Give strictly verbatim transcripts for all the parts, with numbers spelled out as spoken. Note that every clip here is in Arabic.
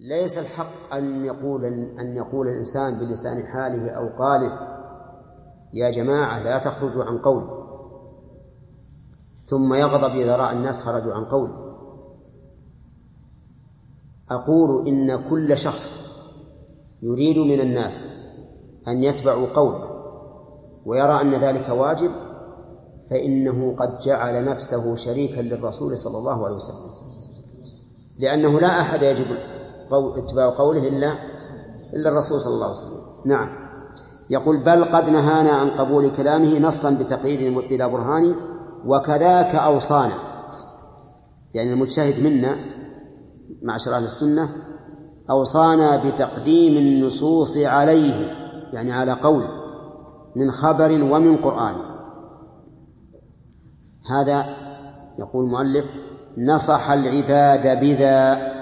ليس الحق أن يقول أن يقول الإنسان بلسان حاله أو قاله يا جماعة لا تخرجوا عن قولي، ثم يغضب إذا رأى الناس خرجوا عن قولي. أقول إن كل شخص يريد من الناس أن يتبعوا قوله ويرى أن ذلك واجب فإنه قد جعل نفسه شريكا للرسول صلى الله عليه وسلم، لأنه لا أحد يجب اتباع قوله إلا إلا الرسول صلى الله عليه وسلم. نعم. يقول بل قد نهانا عن قبول كلامه نصا بتقرير بلا برهان وكذاك أوصانا، يعني المجتهد منا معشر أهل السنة أوصانا بتقديم النصوص عليه، يعني على قول من خبر ومن قرآن. هذا يقول المؤلف نصح العباد بذا.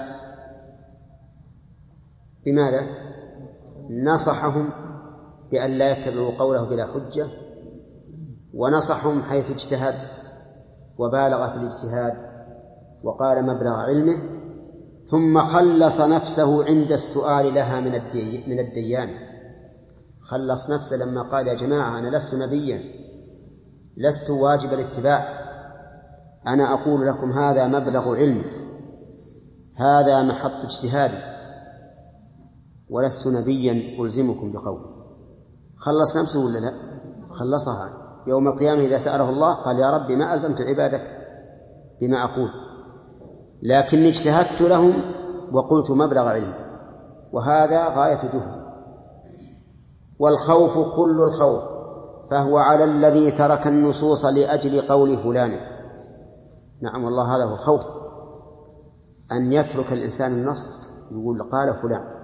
بماذا؟ نصحهم بأن لا يتبعوا قوله بلا حجة، ونصحهم حيث اجتهد وبالغ في الاجتهاد وقال مبلغ علمه، ثم خلص نفسه عند السؤال لها من الدي من الديان. خلص نفسه لما قال يا جماعة أنا لست نبيا، لست واجب الاتباع، أنا أقول لكم هذا مبلغ علم، هذا محط اجتهادي، ولست نبيا ألزمكم بقول. خلص نفسه ولا لا؟ خلصها. يوم القيامة إذا سأله الله قال يا رب ما ألزمت عبادك بما أقول، لكن اجتهدت لهم وقلت مبلغ علم، وهذا غاية جهد. والخوف كل الخوف فهو على الذي ترك النصوص لأجل قول فلان. نعم والله هذا هو الخوف، أن يترك الإنسان النص يقول قال فلان.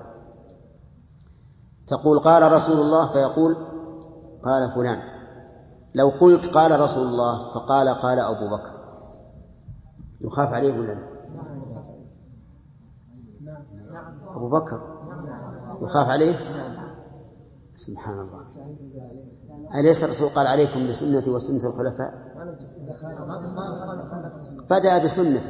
تقول قال رسول الله فيقول قال فلان. لو قلت قال رسول الله فقال قال أبو بكر يخاف عليه ولا لا؟ أبو بكر يخاف عليه؟ سبحان الله. أليس الرسول قال عليكم بسنتي وسنة الخلفاء؟ بدأ بسنته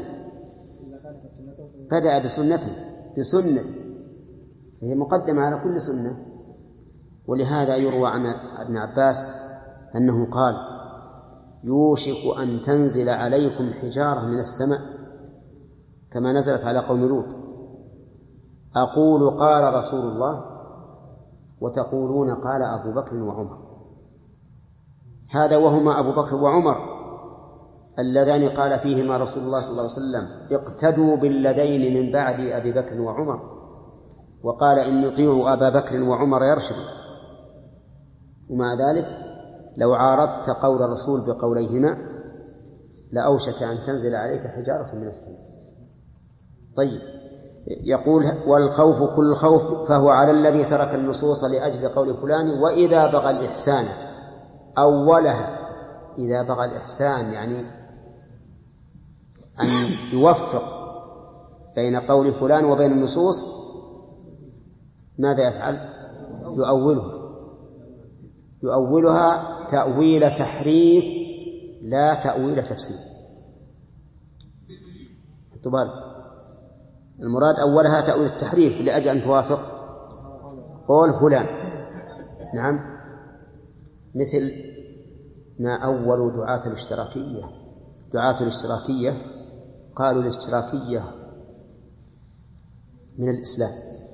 بدأ بسنته بسنته هي مقدمة على كل سنة. ولهذا يروى عن ابن عباس أنه قال يوشك أن تنزل عليكم حجارة من السماء كما نزلت على قوم لوط، أقول قال رسول الله وتقولون قال أبو بكر وعمر. هذا وهما أبو بكر وعمر اللذان قال فيهما رسول الله صلى الله عليه وسلم اقتدوا بالذين من بعد أبي بكر وعمر، وقال إن يطيعوا أبا بكر وعمر يرشد. ومع ذلك لو عارضت قول الرسول بقوليهما لأوشك أن تنزل عليك حجارة من السماء. طيب، يقول والخوف كل خوف فهو على الذي ترك النصوص لأجل قول فلان. وإذا بغى الإحسان أولها، إذا بغى الإحسان يعني أن يوفق بين قول فلان وبين النصوص، ماذا يفعل؟ يؤولها يؤولها تأويل تحريف لا تأويل تفسير. تبال المراد أولها تأويل التحريف لأجل أن توافق قول فلان. نعم، مثل ما أول دعاة الاشتراكية. دعاة الاشتراكية قالوا الاشتراكية من الإسلام،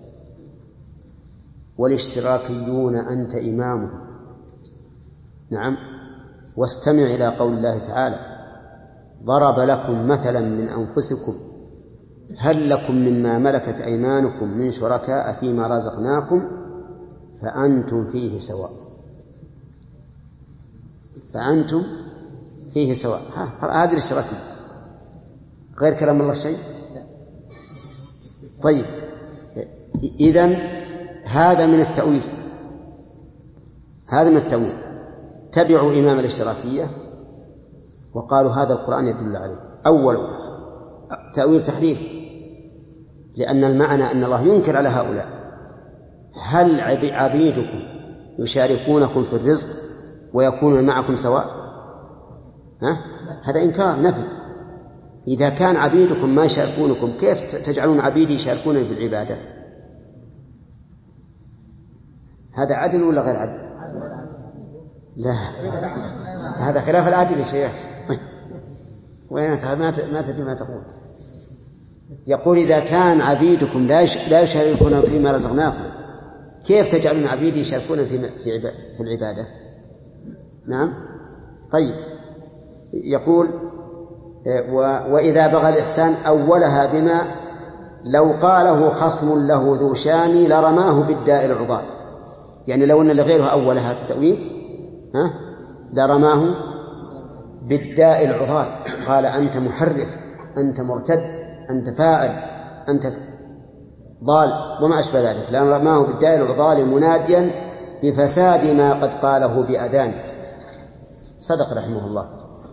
والاشتراكيون أنت إمامهم. نعم، واستمع إلى قول الله تعالى ضرب لكم مثلا من أنفسكم هل لكم مما ملكت أيمانكم من شركاء فيما رزقناكم فأنتم فيه سواء فأنتم فيه سواء. هذه الاشتراكية غير كلام الله شيء. طيب، إذن هذا من التأويل هذا من التأويل تبعوا إمام الاشتراكية وقالوا هذا القرآن يدل عليه. أول تأويل تحريف، لأن المعنى أن الله ينكر على هؤلاء. هل عبيدكم يشاركونكم في الرزق ويكونون معكم سواء؟ ها؟ هذا إنكار نفي. إذا كان عبيدكم ما يشاركونكم كيف تجعلون عبيدي يشاركون في العبادة؟ هذا عدل ولا غير عدل؟ لا، هذا خلاف العدل يا شيخ. وين ما تدري ما تقول. يقول إذا كان عبيدكم لا يشاركون فيما رزقناكم كيف تجعلون عبيدي يشاركون في العبادة؟ نعم. طيب، يقول وإذا بغى الإحسان أولها بما لو قاله خصم له ذو شان لرماه بالداء العضال. يعني لو أن لغيره أولها في تأويل ها لرماه بالداء العضال، قال أنت محرف، أنت مرتد، أنت فاعل، أنت ضال وما أشبه ذلك، لرماه بالداء العضال مناديا بفساد ما قد قاله بأذان. صدق رحمه الله.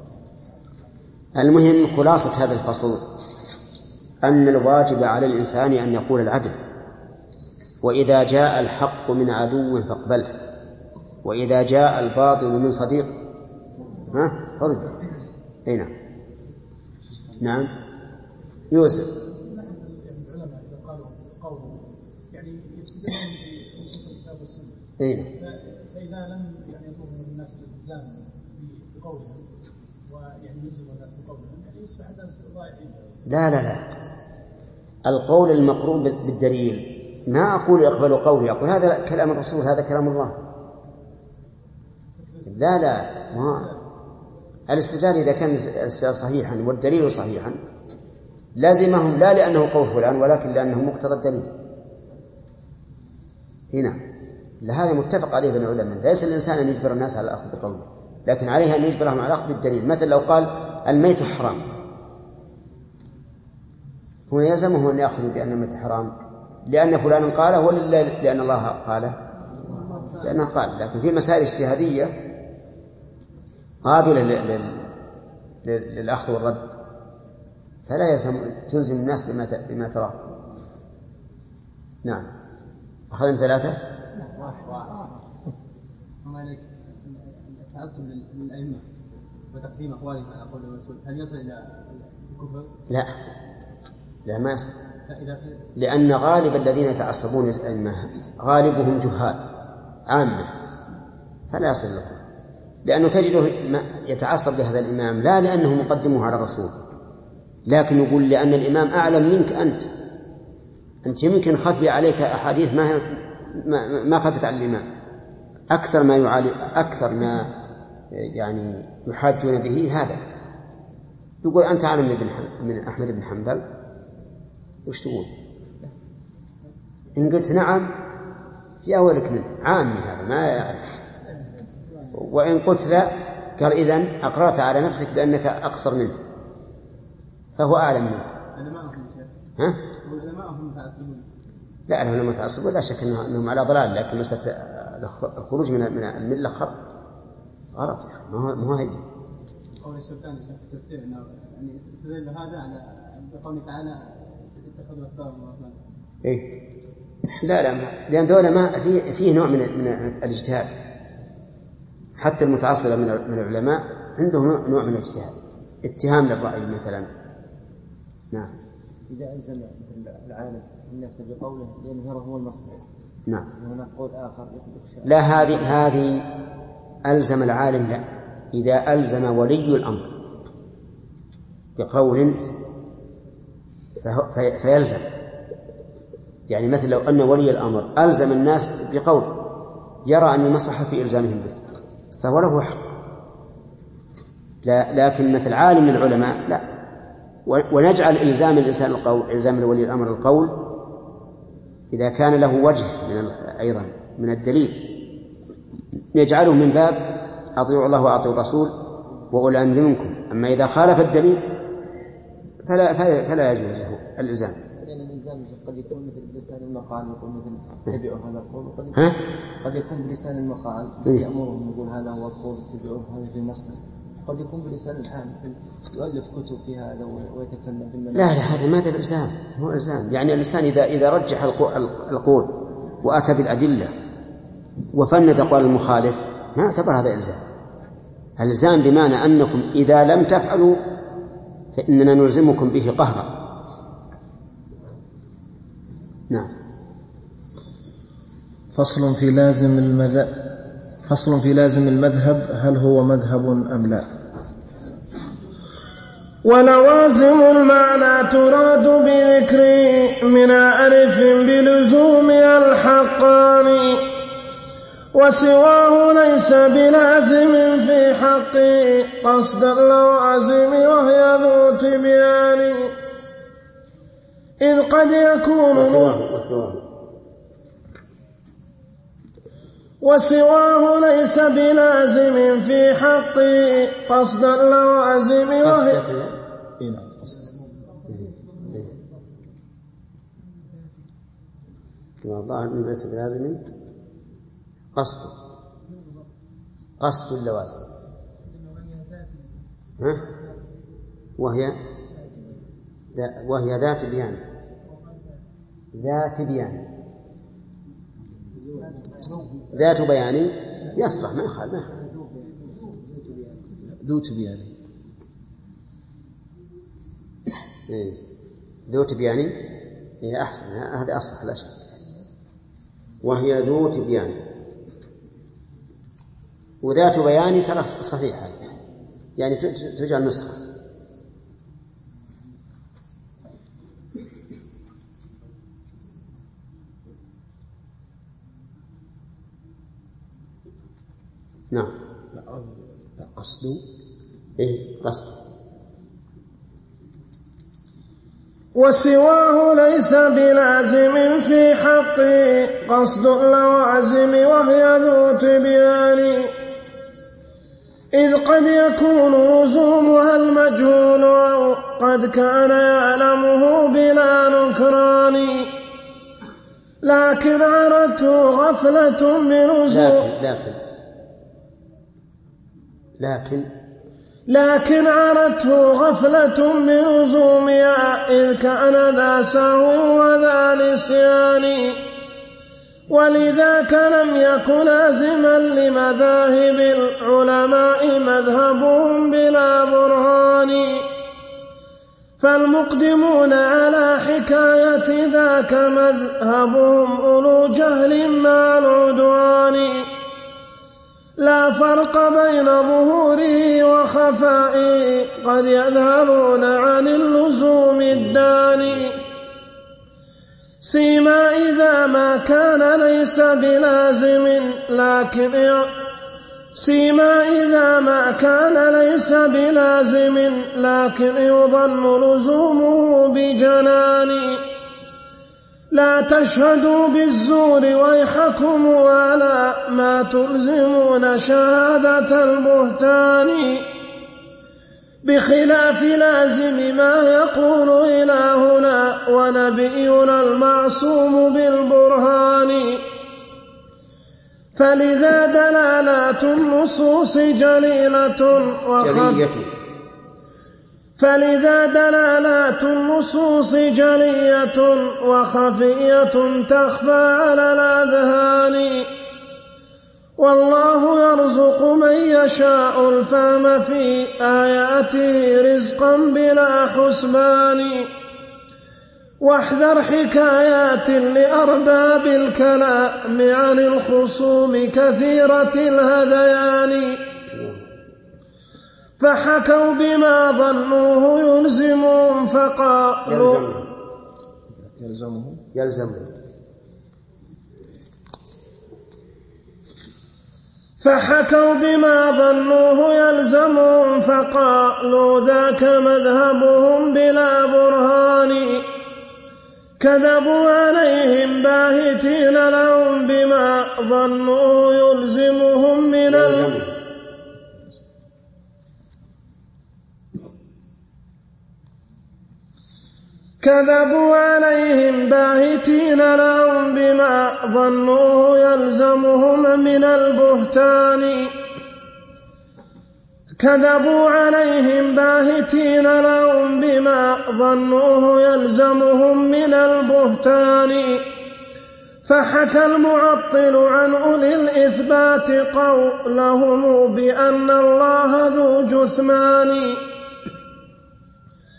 المهم خلاصة هذا الفصل أن الواجب على الإنسان أن يقول العدل، وإذا جاء الحق من عدو فاقبله، وإذا جاء الباطل من صديق ها فرد. هنا نعم يوسف. العلماء إذا قالوا قوله يعني يستدلون بنصوص الكتاب والسنة. إيه. فإذا لم يعني يطلب من الناس الالتزام بقولهم ويعني يلزم الناس بقولهم يعني يصبح الناس ضائعين. لا لا لا، القول المقرون بالدليل. ما أقول اقبلوا قولي، أقول هذا كلام الرسول، هذا كلام الله. لا لا، ما الاستدلال إذا كان الاستدلال صحيحا والدليل صحيحا لازمهم لا لأنه قول فلان ولكن لأنه مقتضى الدليل. هنا لهذا متفق عليه بين العلماء، ليس الإنسان أن يجبر الناس على الأخذ بقوله، لكن عليه أن يجبرهم على الأخذ بالدليل. مثل لو قال الميت حرام، هنا يلزمهم أن يأخذوا بأن الميت حرام لأن فلان قاله ولا لأن الله قاله؟ لأنه قال. لكن في مسائل اجتهادية قابلة للأخذ والرد فلا يلزم تلزم الناس بما بما تراه. نعم. أخذنا ثلاثة. التعصب للأئمة وتقديم أقوالهم على قول الرسول هل يصل إلى الكفر؟ لا لا ما يصل، لأن غالب الذين يتعصبون للأئمة غالبهم جهال عامة فلا يصل له، لأنه تجده يتعصب لهذا الإمام لا لأنه مقدمه على الرسول، لكن يقول لأن الإمام أعلم منك أنت أنت يمكن خفي عليك أحاديث ما ما, ما خفت على الإمام. أكثر ما يعالي أكثر ما يعني يحاجون به هذا. يقول أنت أعلم من أحمد بن حنبل، وش تقول؟ إن قلت نعم في أولك منه عامي هذا ما يعرف، وإن قلت لا قال إذن أقرأت على نفسك بأنك أقصر منه فهو أعلم منه. ها؟ لا أنهم لم يتعصبوا لا شك أنهم على ضلال، لكن مسألة الخروج من من الملة خرق غلط ما هو ما هو هي. قول الشوكاني في التفسير إنه يعني استدل هذا على بقوله تعالى اتخذوا أحبارهم ورهبانهم. إيه لا لا ما. لأن دولة ما فيه فيه نوع من من الاجتهاد، حتى المتعصبة من من العلماء عندهم نوع من الاجتهاد، اتهام للرأي مثلا. نعم. إذا ألزم مثل العالم الناس بقوله لأنه هو المصدر. نعم. وهناك قول آخر لا هذه هذه ألزم العالم لا، إذا ألزم ولي الأمر بقول فيلزم. يعني مثل لو أن ولي الأمر ألزم الناس بقول يرى أن المصلحة في إلزامهم به فهو له حق، لا لكن مثل عالم من العلماء لا. ونجعل إلزام الإنسان القول إلزام ولي الأمر القول إذا كان له وجه من أيضا من الدليل يجعله من باب أطيعوا الله وأطيعوا الرسول وأولي الأمر منكم. أما إذا خالف الدليل فلا فلا يجوز له الإلزام. لأن الإلزام قد يكون مثل بلسان المقال يقول مثل اتبعوا هذا القول، وقد قد يكون بلسان المقال يأمرهم يقول هذا هو القول اتبعوه هذا في المصدر، قد يكون بلسان الحال يؤلف كتب في هذا ويتكلم في المنام. لا لا هذا ماذا بإلزام؟ هو إلزام يعني الإنسان إذا إذا رجح القول وأتى بالأدلة وفند قول المخالف ما اعتبر هذا إلزام. الإلزام بمعنى أنكم إذا لم تفعلوا فإننا نلزمكم به قهرا. نعم. فصل في لازم المذهب فصل في لازم المذهب، هل هو مذهب أم لا؟ ولوازم المعنى تراد بذكر من عرف بلزومها الحقان، وسواه ليس بلازم في حق قصد اللوازم وهي ذو تبيان، إذ قد يكون وسواه, وسواه. وسواه ليس بلازم في حق قصد اللوازم وهي الظاهر من ليس بلازم قصد قصد اللوازم، ها؟ وهي وهي ذات بيان ذات بيان ذات بيان يصلح ما يخالف ذو تبيان ذو تبيان هي أحسن، هذا أصح لا شك، وهي ذو تبيان وذات بيان ترى صحيحة، يعني تجعل نسخة. نعم. قصد إيه قصد. وسواه ليس بلازم في حق قصد اللوازم وهي ذو تبيان، إذ قد يكون لزومها المجهول أو قد كان يعلمه بلا نكران، لكن عرته غفلة بلزوم لكن لكن لكن عرته غفلة بلزومها، إذ كان ذا سهو وذا نسيان، ولذاك لم يكن لازما لمذاهب العلماء مذهبهم بلا برهان، فالمقدمون على حكاية ذاك مذهبهم أولو جهل مع العدوان، لا فرق بين ظهوره وخفائه، قد يذهلون عن اللزوم الداني، سيما إذا ما كان ليس بلازم لكن سيما إذا ما كان ليس بلازم لكن يظن لزومه بجنان، لا تشهدوا بالزور ويحكم على ما تلزمون شهادة البهتان، بخلاف لازم ما يقول إلهنا ونبينا المعصوم بالبرهان، فلذا دلالات النصوص جليلة وخفية فلذا دلالات النصوص جلية وخفية تخفى على الأذهان، والله يرزق من يشاء الفهم في آياته رزقا بلا حسبان، واحذر حكايات لأرباب الكلام عن الخصوم كثيرة الهذيان، فحكوا بما ظنوه يلزمهم فقالوا يلزمهم يلزمهم فحكوا بما ظنوه يلزمهم فقالوا ذاك مذهبهم بلا برهان، كذبوا عليهم باهتين لهم بما ظنوه يلزمهم من ال... كذبوا عليهم باهتين لهم بما ظنوه يلزمهم من البهتان كذبوا عليهم باهتين لهم بما ظنوه يلزمهم من البهتان، فحكى المعطل عن أولي الإثبات قولهم بأن الله ذو جثمان،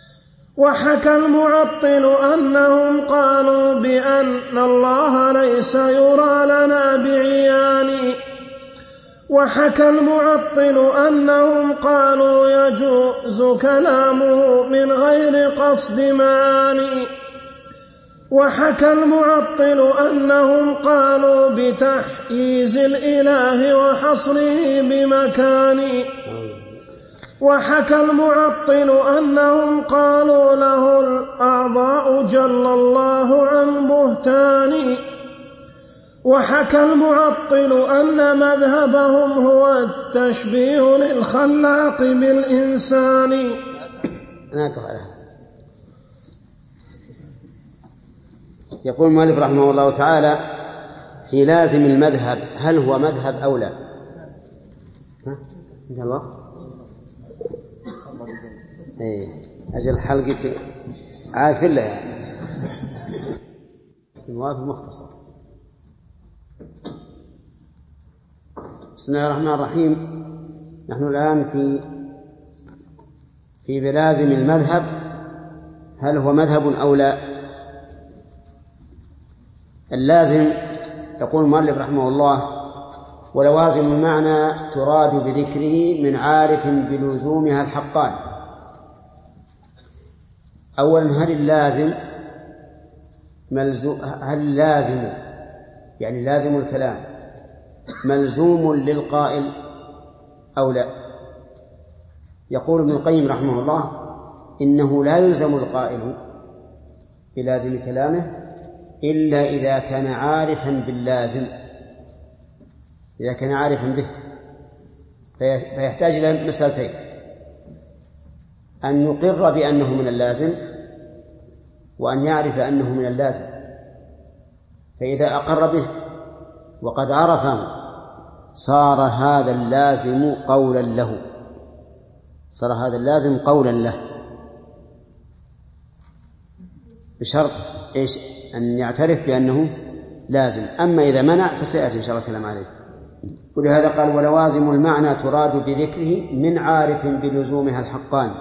وحكى المعطل أنهم قالوا بأن الله ليس يرى لنا بعيان وحكى المعطل أنهم قالوا يجوز كلامه من غير قصد معاني وحكى المعطل أنهم قالوا بتحييز الإله وحصره بمكان وحكى المعطل أنهم قالوا له الأعضاء جل الله عن بهتان وحكى المعطل أن مذهبهم هو التشبيه للخلاق بالإنسان. يقول المؤلف رحمه الله تعالى في لازم المذهب هل هو مذهب أو لا؟ ها؟ انتهى الوقت؟ ايه أجل حلقك عارف الله يعني في مختصر. بسم الله الرحمن الرحيم. نحن الآن في في بلازم المذهب هل هو مذهب أو لا. اللازم يقول المؤلف رحمه الله ولوازم المعنى تراد بذكره من عارف بلزومها الحقان. أولا هل اللازم ملزوم هل اللازم يعني لازم الكلام ملزوم للقائل أو لا. يقول ابن القيم رحمه الله إنه لا يلزم القائل بلازم كلامه إلا إذا كان عارفا باللازم إذا كان عارفا به فيحتاج إلى مسألتين أن يقر بأنه من اللازم وأن يعرف أنه من اللازم. فإذا أقر به وقد عرفه صار هذا اللازم قولا له صار هذا اللازم قولا له بشرط إيش أن يعترف بأنه لازم. أما إذا منع فسيأتي إن شاء الله الكلام عليه. ولهذا قال ولوازم المعنى تراد بذكره من عارف بلزومها الحقان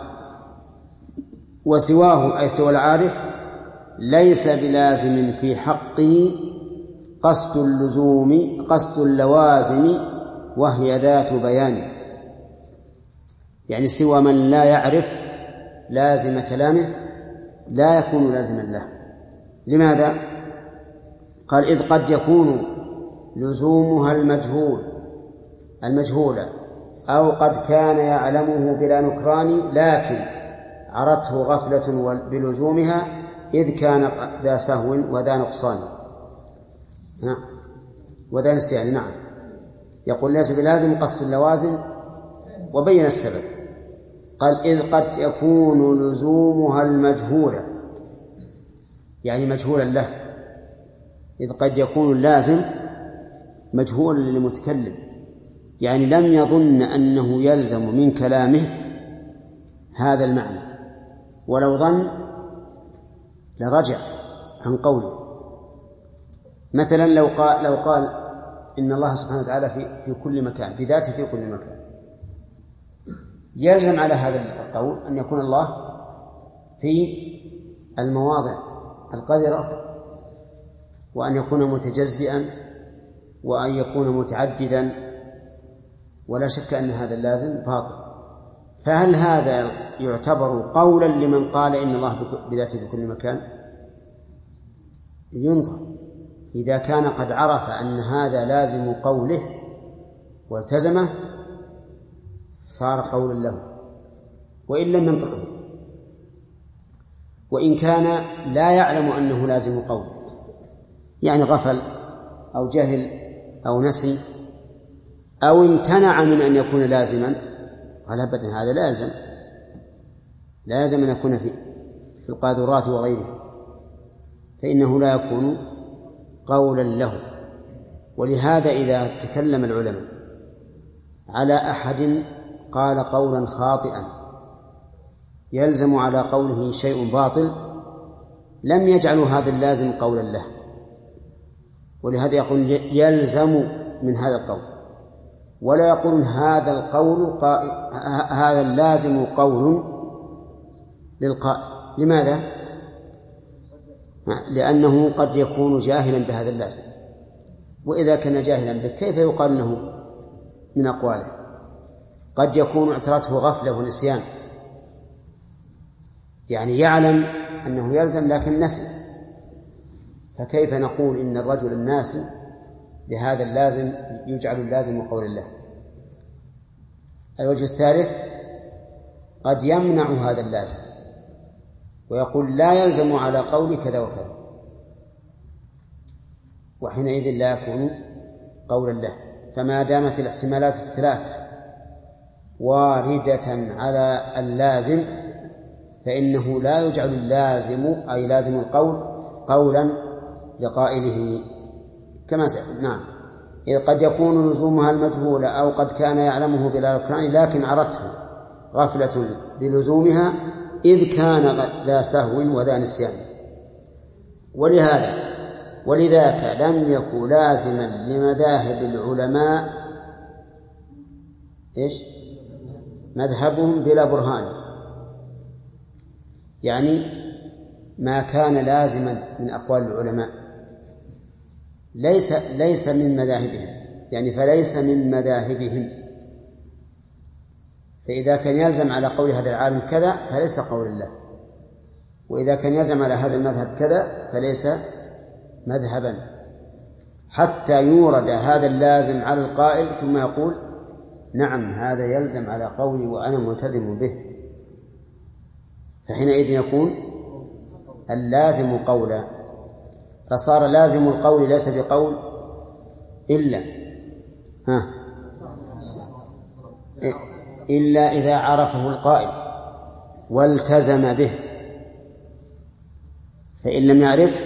وسواه أي سوى العارف ليس بلازم في حقه قصد اللزوم قصد اللوازم وهي ذات بيان. يعني سوى من لا يعرف لازم كلامه لا يكون لازما له. لماذا؟ قال إذ قد يكون لزومها المجهول المجهولة أو قد كان يعلمه بلا نكران لكن عرته غفلة بلزومها إذ كان ذا سهو وذا نقصان نعم وذا نسيان. نعم يقول ليس بلازم قصد اللوازم وبين السبب. قال إذ قد يكون لزومها المجهولة يعني مجهولا له. إذ قد يكون اللازم مجهولا للمتكلم يعني لم يظن أنه يلزم من كلامه هذا المعنى ولو ظن لرجع عن قوله. مثلا لو قال, لو قال إن الله سبحانه وتعالى في, في كل مكان بذاته في كل مكان يلزم على هذا القول أن يكون الله في المواضع القذرة وأن يكون متجزئا وأن يكون متعددا ولا شك أن هذا اللازم باطل. فهل هذا يعتبر قولا لمن قال إن الله بذاته في كل مكان؟ ينظر إذا كان قد عرف أن هذا لازم قوله والتزمه صار قولا له وإن لم ينطق به. وإن كان لا يعلم أنه لازم قوله يعني غفل أو جهل أو نسي أو امتنع من أن يكون لازما قال أبدا هذا لا يلزم لا يلزم أن يكون في في القاذورات وغيرها فإنه لا يكون قولا له. ولهذا إذا تكلم العلماء على أحد قال قولا خاطئا يلزم على قوله شيء باطل لم يجعلوا هذا اللازم قولا له. ولهذا يقول يلزم من هذا القول ولا يقولون هذا القول قائل هذا اللازم قول للقائل لماذا؟ لأنه قد يكون جاهلا بهذا اللازم، وإذا كان جاهلا به كيف يقال أنه من أقواله؟ قد يكون اعترته غفلة ونسيان، يعني يعلم أنه يلزم لكن نسي، فكيف نقول إن الرجل الناسي لهذا اللازم يجعل اللازم قول الله؟ الوجه الثالث قد يمنع هذا اللازم ويقول لا يلزم على قول كذا وكذا، وحينئذ لا يكون قولا له. فما دامت الاحتمالات الثلاثة واردة على اللازم فإنه لا يجعل اللازم أي لازم القول قولا لقائله كما سأل. نعم، إذ قد يكون لزومها المجهول أو قد كان يعلمه بلا ركران لكن عرته غفلة بلزومها إذ كان ذا سهو وذا نسيان. ولهذا ولذاك لم يكن لازما لمذاهب العلماء إيش؟ مذهبهم بلا برهان، يعني ما كان لازما من أقوال العلماء ليس ليس من مذاهبهم، يعني فليس من مذاهبهم، فإذا كان يلزم على قول هذا العالم كذا فليس قول الله، وإذا كان يلزم على هذا المذهب كذا فليس مذهبا، حتى يورد هذا اللازم على القائل ثم يقول نعم هذا يلزم على قولي وأنا ملتزم به، فحينئذ يكون اللازم قولا. فصار لازم القول ليس بقول إلا ها إلا إذا عرفه القائل والتزم به، فإن لم يعرف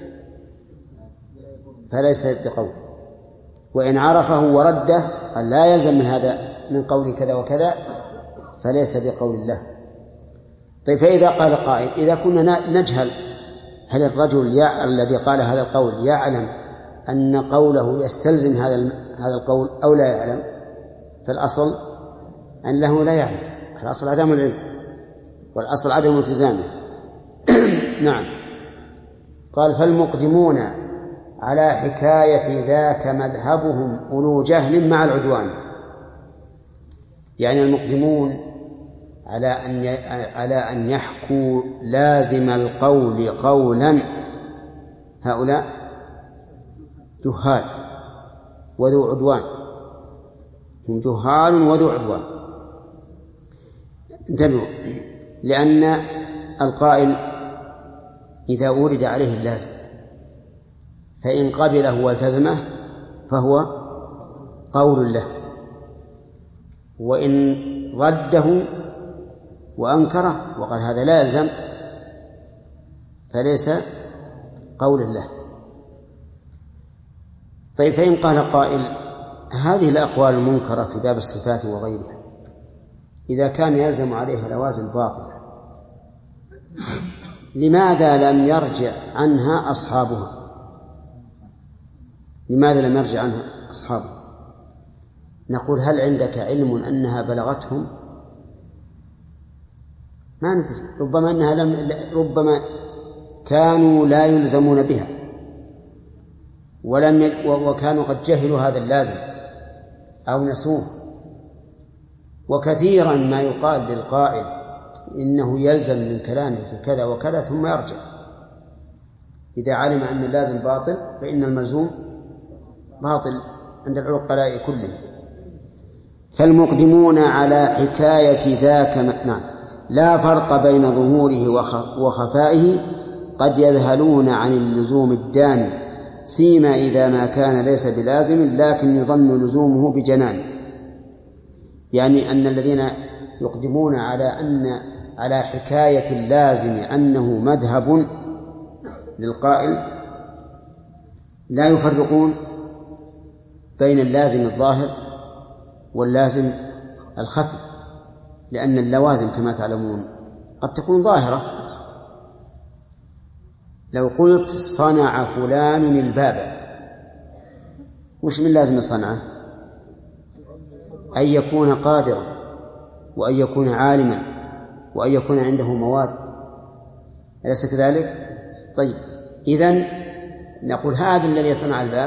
فليس بقول، وإن عرفه ورده قال لا يلزم من هذا من قول كذا وكذا فليس بقول الله. طيب فإذا قال قائل إذا كنا نجهل هل الرجل الذي قال هذا القول يعلم أن قوله يستلزم هذا هذا القول أو لا يعلم؟ فالأصل أنه لا يعلم، الأصل عدم العلم والأصل عدم التزامه. نعم. قال فالمقدمون على حكاية ذاك مذهبهم أولو جهل مع العدوان، يعني المقدمون على أن على أن يحكوا لازم القول قولا هؤلاء جهال وذو عدوان، هم جهال وذو عدوان. انتبهوا، لأن القائل إذا ورد عليه اللازم فإن قبله والتزمه فهو قول له، وإن رده وأنكره وقال هذا لا يلزم فليس قول له. طيب فإن قال قائل هذه الأقوال المنكرة في باب الصفات وغيرها إذا كان يلزم عليها لوازم باطلة لماذا لم يرجع عنها أصحابها؟ لماذا لم يرجع عنها أصحابها؟ نقول هل عندك علم أنها بلغتهم؟ ما ندري، ربما أنها لم ربما كانوا لا يلزمون بها ولم ي... وكانوا قد جهلوا هذا اللازم أو نسوه. وكثيرا ما يقال للقائل إنه يلزم من كلامه كذا وكذا ثم يرجع، إذا علم أن اللازم باطل فإن الملزوم باطل عند العقلاء كلهم. فالمقدمون على حكاية ذاك نعم لا فرق بين ظهوره وخفائه قد يذهلون عن اللزوم الداني سيما إذا ما كان ليس بلازم لكن يظن لزومه بجنان، يعني أن الذين يقدمون على أن على حكاية اللازم أنه مذهب للقائل لا يفرقون بين اللازم الظاهر واللازم الخفي، لأن اللوازم كما تعلمون قد تكون ظاهرة. لو قلت صنع فلان الباب وش من لازم صنعه؟ أن يكون قادرا وأن يكون عالما وأن يكون عنده مواد، أليس كذلك؟ طيب، إذن نقول هذا الذي صنع الباب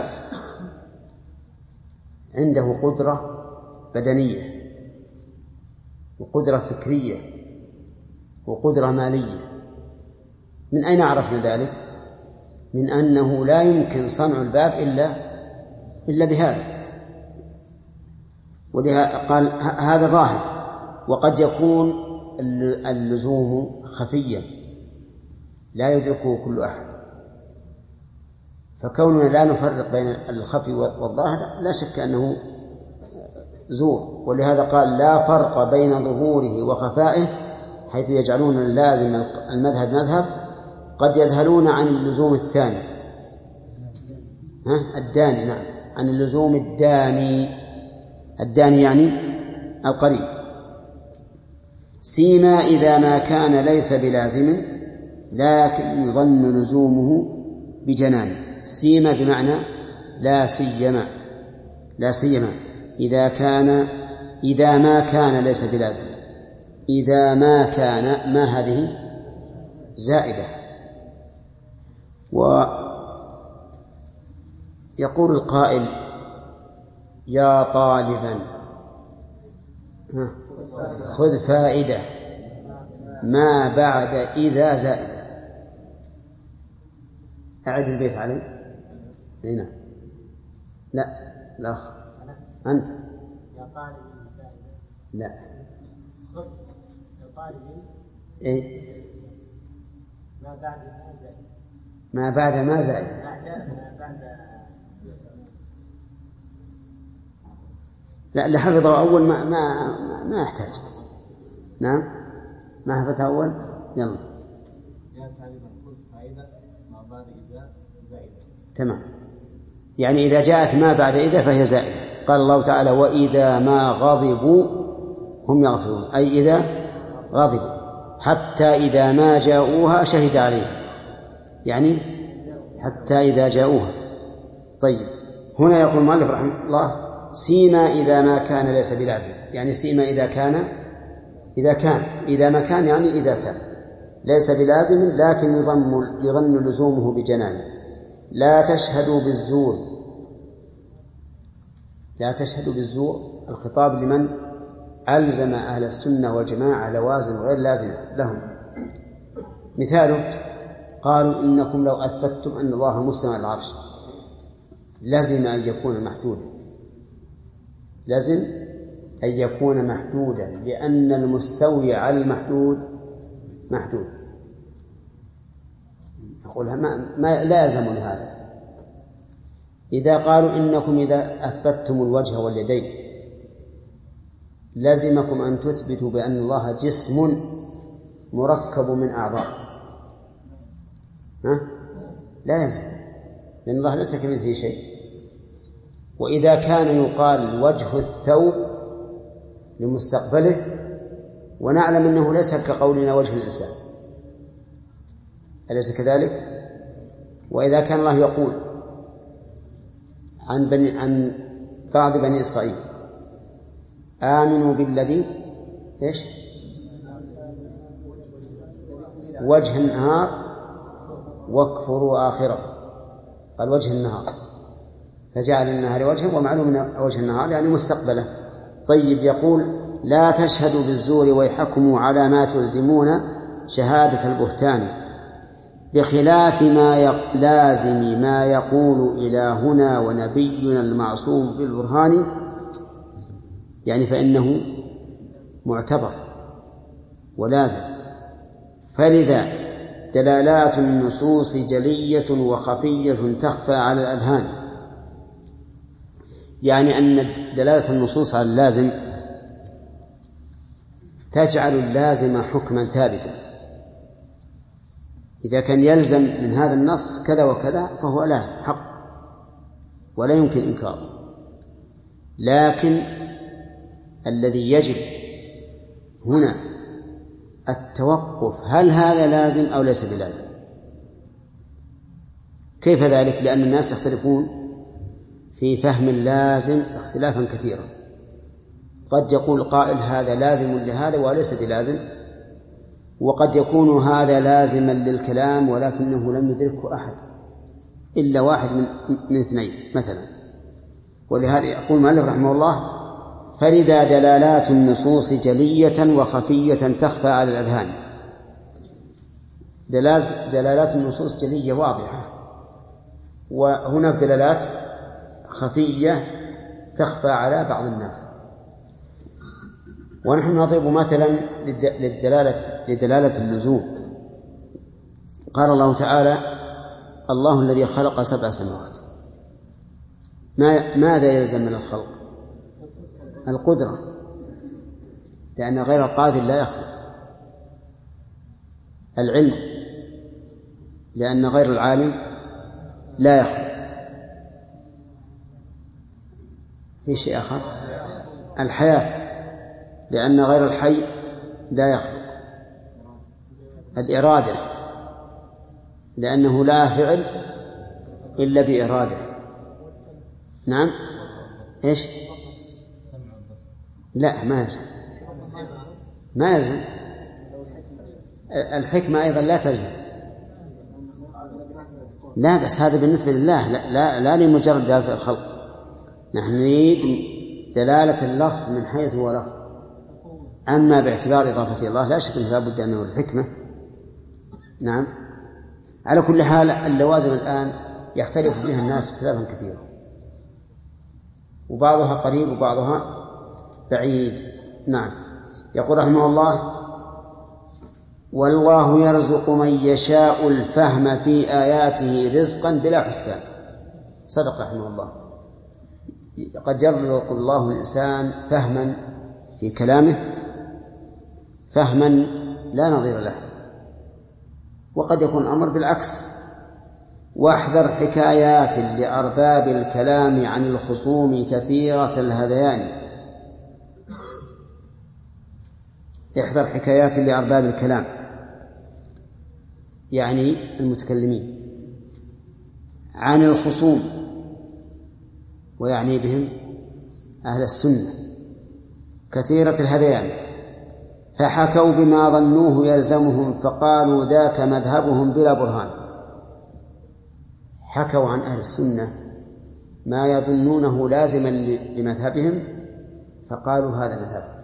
عنده قدرة بدنية وقدرة فكرية وقدرة مالية. من أين عرفنا ذلك؟ من أنه لا يمكن صنع الباب إلا إلا بهذا، ولهذا قال هذا ظاهر. وقد يكون اللزوم خفيا لا يدركه كل أحد، فكوننا لا نفرق بين الخفي والظاهر لا شك أنه زور. ولهذا قال لا فرق بين ظهوره وخفائه، حيث يجعلون اللازم المذهب مذهب قد يذهلون عن اللزوم الثاني ها الداني نعم عن اللزوم الداني. الداني يعني القريب. سيما إذا ما كان ليس بلازم لكن يظن لزومه بجنان. سيما بمعنى لا سيما، لا سيما إذا كان إذا ما كان ليس بلازم. إذا ما كان ما هذه زائدة. ويقول القائل يا طالبا خذ فائدة ما بعد إذا زائدة. أعد البيت علي. هنا لا لا أنت يا طالب لا خذ يا طالب إيه ما بعد ما زائد. ما بعد ما زائد ما بعد لا اللي حفظه أول ما ما ما يحتاج. نعم ما حفظه أول. يلا يا طالبا خذ فائدة ما بعد إذا زائدة. تمام. يعني إذا جاءت ما بعد إذا فهي زائدة. قال الله تعالى وإذا ما غضبوا هم يغفرون، أي إذا غضبوا حتى إذا ما جاءوها شهد عليهم، يعني حتى إذا جاءوها. طيب هنا يقول المؤلف رحمه الله سيما إذا ما كان ليس بلازم، يعني سيما إذا كان إذا كان إذا ما كان يعني إذا كان ليس بلازم لكن يظن يظن لزومه بجنان. لا تشهدوا بالزور. لا تشهدوا بالزور الخطاب لمن ألزم أهل السنة والجماعة لوازم غير لازمة لهم. مثاله قالوا إنكم لو أثبتتم أن الله مستوى على العرش لازم أن يكون محدودا. لازم أن يكون محدودا لأن المستوي على المحدود محدود. نقولها ما, ما لا يلزمون هذا. إذا قالوا إنكم إذا أثبتتم الوجه واليدين لازمكم أن تثبتوا بأن الله جسم مركب من أعضاء، ها؟ لا يلزم، لأن الله ليس كمثله شيء. وإذا كان يقال وجه الثوب لمستقبله ونعلم أنه ليس كقولنا وجه الإنسان، أليس كذلك؟ وإذا كان الله يقول عن, بني عن بعض بني إسرائيل آمنوا بالذي إيش؟ وجه النهار واكفروا آخره، قال وجه النهار فجعل النهار وجهه ومعلوم من وجه النهار يعني مستقبله. طيب يقول لا تشهدوا بالزور ويحكموا على ما تلزمون شهادة البهتان بخلاف ما يق... لازم ما يقول إلهنا ونبينا المعصوم بالبرهان، يعني فإنه معتبر ولازم. فلذا دلالات النصوص جلية وخفية تخفى على الأذهان، يعني أن دلالة النصوص على اللازم تجعل اللازم حكما ثابتا. إذا كان يلزم من هذا النص كذا وكذا فهو لازم حق ولا يمكن إنكاره. لكن الذي يجب هنا التوقف، هل هذا لازم أو ليس بلازم؟ كيف ذلك؟ لأن الناس يختلفون في فهم اللازم اختلافا كثيرا. قد يقول قائل هذا لازم لهذا وليس بلازم وقد يكون هذا لازما للكلام ولكنه لم يدركه أحد إلا واحد من, من اثنين مثلا. ولهذا يقول المؤلف رحمه الله: فلذا دلالات النصوص جلية وخفية تخفى على الأذهان. دلالات النصوص جلية واضحة، وهناك دلالات خفية تخفى على بعض الناس. ونحن نضرب مثلا للدلالة, لدلالة اللزوم. قال الله تعالى: الله الذي خلق سبع سماوات. ماذا يلزم من الخلق؟ القدرة، لأن غير القادر لا يخلق. العلم، لأن غير العالم لا يخلق. في شيء آخر؟ الحياة، لأن غير الحي لا يخلق. الإرادة، لأنه لا فعل إلا بإرادة. نعم. إيش؟ لا، ما يلزم، ما يلزم. الحكمة أيضا لا تلزم. لا، بس هذا بالنسبة لله، لا, لا, لا لمجرد دلالة الخلق. نحن نريد دلالة اللفظ من حيث هو لفظ. أما باعتبار إضافة الله لا شك أنه لا بد أنه الحكمة. نعم. على كل حال اللوازم الآن يختلف بها الناس اختلافا كثيرا، وبعضها قريب وبعضها بعيد. نعم. يقول رحمه الله: والله يرزق من يشاء الفهم في آياته رزقا بلا حسبان. صدق رحمه الله. قد يرزق الله الإنسان فهما في كلامه، فهما لا نظير له، وقد يكون الأمر بالعكس. واحذر حكايات لأرباب الكلام عن الخصوم كثيرة الهذيان. احذر حكايات لأرباب الكلام، يعني المتكلمين، عن الخصوم، ويعني بهم أهل السنة، كثيرة الهذيان. فحكوا بما ظنوه يلزمهم فقالوا ذاك مذهبهم بلا برهان. حكوا عن أهل السنة ما يظنونه لازما لمذهبهم فقالوا هذا مذهب.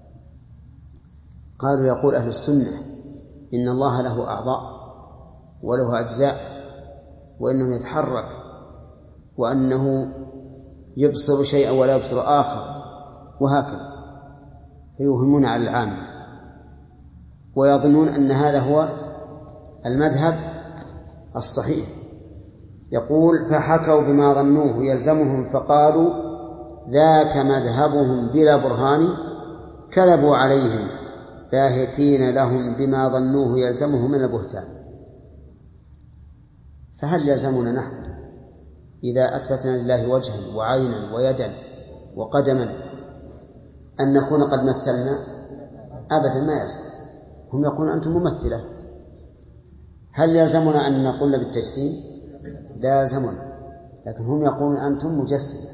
قالوا: يقول أهل السنة إن الله له أعضاء وله أجزاء، وإنه يتحرك، وأنه يبصر شيئا ولا يبصر آخر، وهكذا. فيوهمون على العامة ويظنون أن هذا هو المذهب الصحيح. يقول: فحكوا بما ظنوه يلزمهم فقالوا ذاك مذهبهم بلا برهان، كذبوا عليهم باهتين لهم بما ظنوه يلزمهم من البهتان. فهل يلزمنا نحن إذا أثبتنا لله وجها وعينا ويدا وقدما أن نكون قد مثلنا؟ أبدا ما يلزم. هم يقولون أنتم ممثلة. هل يلزمنا أن نقول بالتجسيم؟ لا يلزمنا، لكن هم يقولون أنتم مجسمة.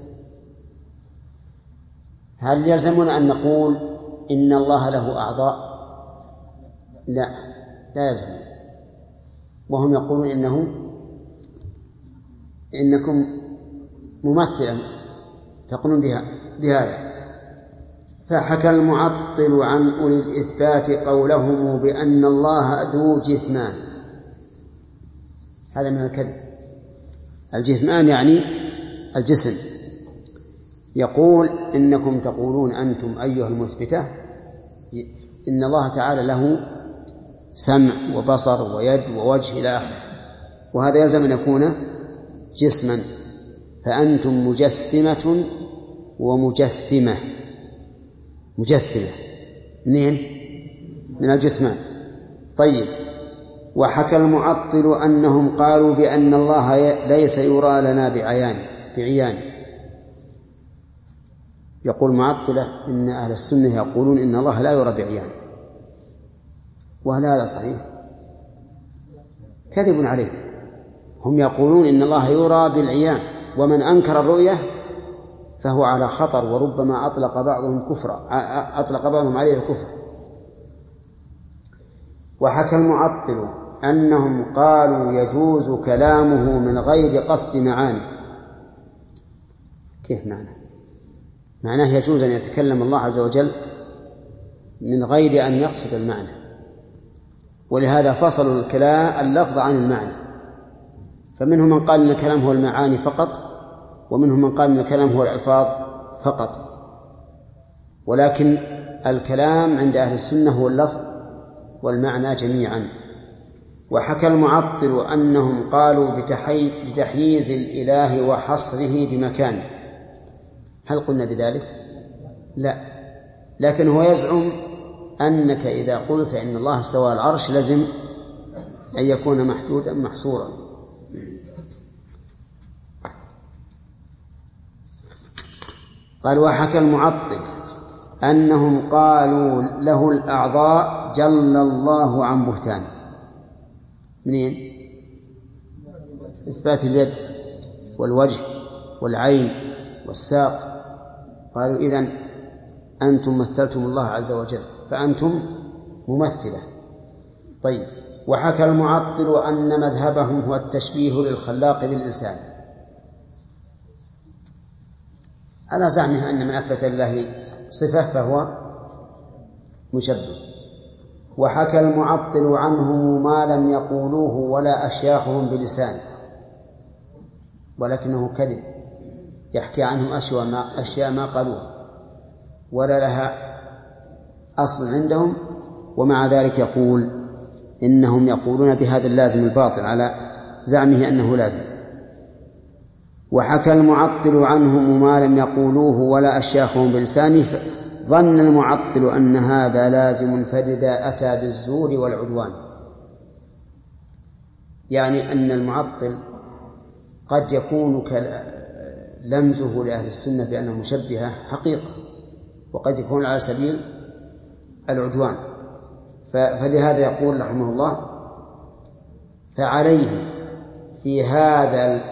هل يلزمنا أن نقول إن الله له أعضاء؟ لا، لا يلزم. وهم يقولون إنه إنكم ممثلا تقولون بها بهذا. فحكى المعطل عن أولي الإثبات قولهم بأن الله ذو جثمان. هذا من الكذب. الجثمان يعني الجسم. يقول: إنكم تقولون أنتم أيها المثبتة إن الله تعالى له سمع وبصر ويد ووجه إلى آخره، وهذا يلزم أن يكون جسما، فأنتم مجسمة ومجثمة. مجثمة منين؟ من الجثمان. طيب. وحكى المعطل أنهم قالوا بأن الله ليس يرى لنا بعيان بعيان. يقول معطلة إن أهل السنة يقولون إن الله لا يرى بعيان، وهل هذا صحيح؟ كذب عليه. هم يقولون إن الله يرى بالعيان، ومن أنكر الرؤية فهو على خطر، وربما أطلق بعضهم كفرا أطلق بعضهم عليه الكفر. وحكى المعطل أنهم قالوا يجوز كلامه من غير قصد معاني. كيف معناه؟ معناه يجوز أن يتكلم الله عز وجل من غير أن يقصد المعنى، ولهذا فصلوا الكلام اللفظ عن المعنى. فمنهم من قال أن الكلام هو المعاني فقط، ومنهم من قال أن الكلام هو الألفاظ فقط، ولكن الكلام عند أهل السنة هو اللفظ والمعنى جميعا. وحكى المعطل أنهم قالوا بتحي... بتحييز الإله وحصره بمكان. هل قلنا بذلك؟ لا، لكن هو يزعم أنك إذا قلت إن الله استوى على العرش لازم أن يكون محدودا محصورا. قال وحكى المعطل أنهم قالوا له الأعضاء جل الله عن بهتان. منين؟ إثبات اليد والوجه والعين والساق. قالوا إذن أنتم مثلتم الله عز وجل فأنتم ممثلة. طيب، وحكى المعطل أن مذهبهم هو التشبيه للخلاق بالإنسان، على زعمه أن من أثبت الله صفة فهو مشبه. وحكى المعطل عنهم ما لم يقولوه ولا أشياخهم بلسان، ولكنه كذب، يحكي عنهم أشياء ما قالوها ولا لها أصل عندهم، ومع ذلك يقول إنهم يقولون بهذا اللازم الباطل على زعمه أنه لازم. وحكى المعطل عنهم ما لم يقولوه ولا أشياخهم بلسانه، ظن المعطل أن هذا لازم فلذا أتى بالزور والعدوان. يعني أن المعطل قد يكون لمزه لأهل السنة بأنه مشبهة حقيقة، وقد يكون على سبيل العدوان. فلهذا يقول رحمه الله فعليه في هذا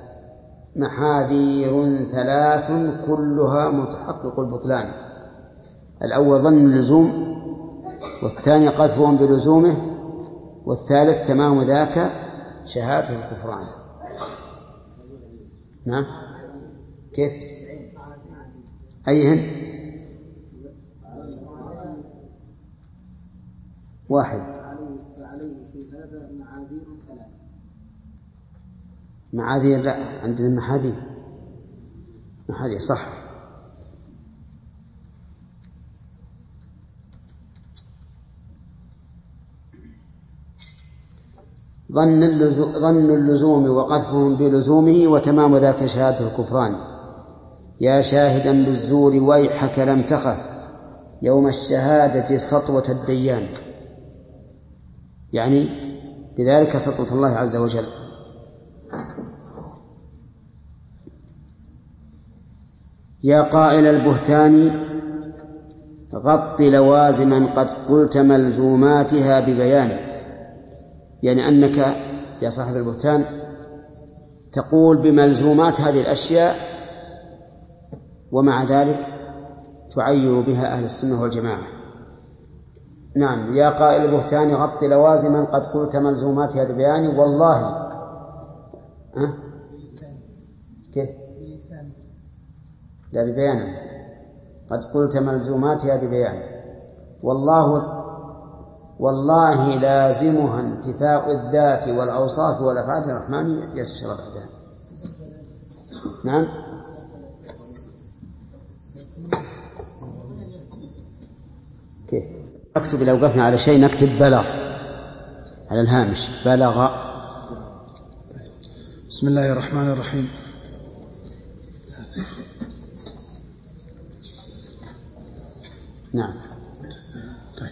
محاذير ثلاث كلها متحقق البطلان. الأول ظن اللزوم، والثاني قذفهم بلزومه، والثالث تمام ذاك شهادة الكفران. نعم، كيف؟ أي هند؟ واحد. معاذير؟ لا، عندنا محاذير. محاذير صح. ظن اللزوم, ظن اللزوم وقذفهم بلزومه وتمام ذاك شهادة الكفران. يا شاهدا بالزور ويحك لم تخف يوم الشهادة سطوة الديان، يعني بذلك سطوة الله عز وجل. يا قائل البهتان غط لوازما قد قلت ملزوماتها ببيان، يعني أنك يا صاحب البهتان تقول بملزومات هذه الأشياء ومع ذلك تعير بها أهل السنة والجماعة. نعم، يا قائل البهتان غط لوازما قد قلت ملزوماتها ببيان والله. ها؟ كيف؟ لا، ببيان. قد قلت ملزوماتها ببيان والله والله لازمها انتفاء الذات والأوصاف والأفعال الرحمن يتشرب بعدها. نعم. كيف؟ اكتب لو وقفنا على شيء نكتب بلغ على الهامش، بلغ. بسم الله الرحمن الرحيم. نعم. طيب.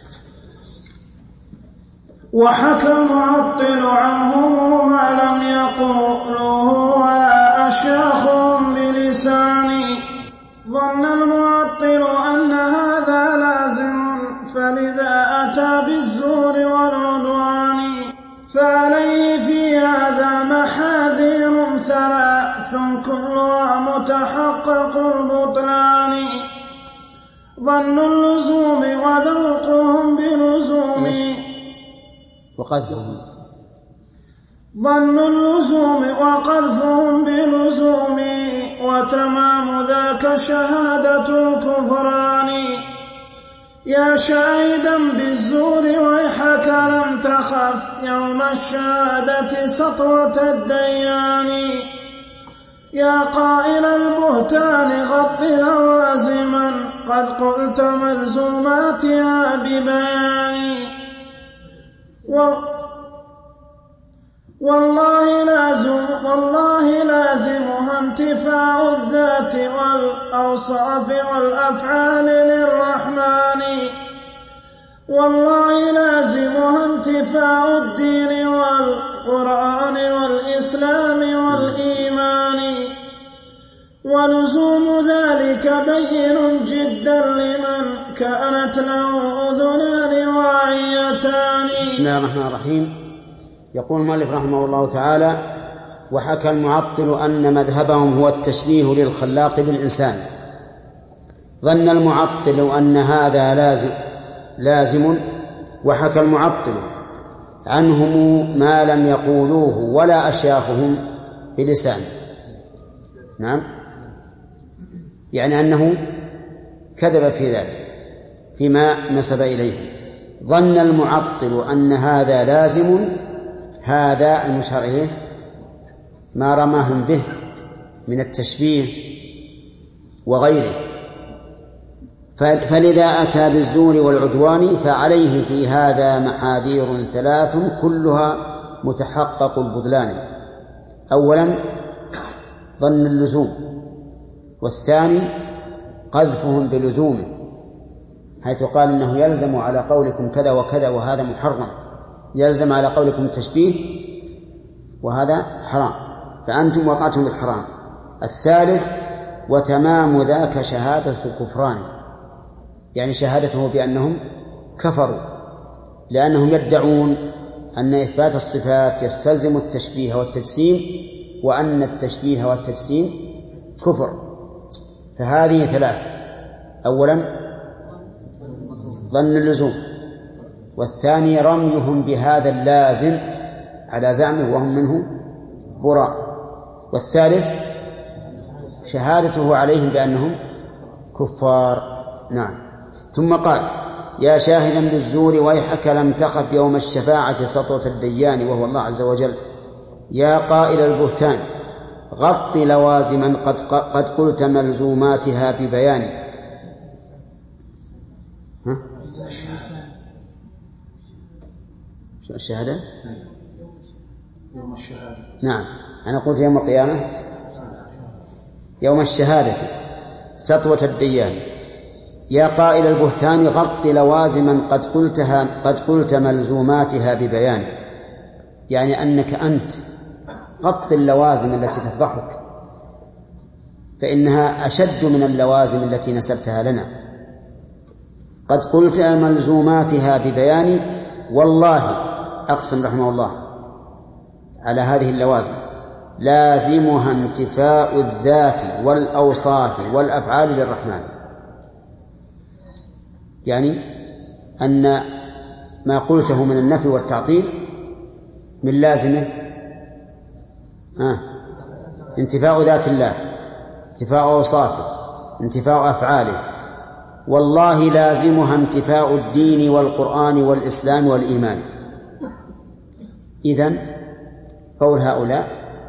وحكى المعطل عنهم ما لم يقولوه ولا أشياخهم بلساني. ظن المعطل أن هذا لازم فلذا أتى بالزور والعدوان. فعليه في هذا محاذير ثلاث كلها متحقق البطلان. ظن اللزوم وذوقهم بلزوم وقذفهم ظن اللزوم وقذفهم بلزوم وتمام ذاك شهادة الكفران يا شاهدا بالزور ويحك لم تخف يوم الشهادة سطوة الديان يا قائل البهتان غط لوازما قد قلت ملزوماتها ببيان و والله لازم والله لازمها انتفاع الذات والأوصاف والأفعال للرحمن والله لازمها انتفاع الدين والقرآن والإسلام والإيمان ولزوم ذلك بين جدا لمن كانت له أذنان واعيتان. بسم الله الرحمن الرحيم. يقول المؤلف رحمه الله تعالى: وحكى المعطل أن مذهبهم هو التشبيه للخلاق بالإنسان. ظن المعطل أن هذا لازم, لازم وحكى المعطل عنهم ما لم يقولوه ولا أشياخهم بلسان. نعم، يعني أنه كذب في ذلك فيما نسب إليه. ظن المعطل أن هذا لازم، هذا المشار إليه ما رماهم به من التشبيه وغيره، فلذا أتى بالزور والعدوان فعليه في هذا محاذير ثلاث كلها متحقق البطلان. أولا ظن اللزوم، والثاني قذفهم بلزومه حيث قال إنه يلزم على قولكم كذا وكذا وهذا محرم، يلزم على قولكم التشبيه وهذا حرام فأنتم وقعتم بالحرام. الثالث وتمام ذاك شهادة الكفران، يعني شهادته بأنهم كفروا لأنهم يدعون أن إثبات الصفات يستلزم التشبيه والتجسيم وأن التشبيه والتجسيم كفر. فهذه ثلاث: أولا ظن اللزوم، والثاني رميهم بهذا اللازم على زعمه وهم منه براء، والثالث شهادته عليهم بأنهم كفار. نعم. ثم قال: يا شاهدا بالزور ويحك لم تخف يوم الشفاعة سطوة الديان وهو الله عز وجل. يا قائل البهتان غط لوازما قد, قد قلت ملزوماتها ببيان. ها؟ الشهادة يوم الشهادة. نعم، أنا قلت يوم القيامة يوم الشهادة سطوة الديان. يا قائل البهتان غط لوازما قد قلتها قد قلت ملزوماتها ببيان، يعني أنك أنت غط اللوازم التي تفضحك فإنها أشد من اللوازم التي نسبتها لنا. قد قلت ملزوماتها ببيان، والله أقسم رحمه الله على هذه اللوازم لازمها انتفاء الذات والأوصاف والأفعال للرحمن، يعني أن ما قلته من النفي والتعطيل من لازمه آه. انتفاء ذات الله، انتفاء أوصافه، انتفاء أفعاله. والله لازمها انتفاء الدين والقرآن والإسلام والإيمان. إذن قول هؤلاء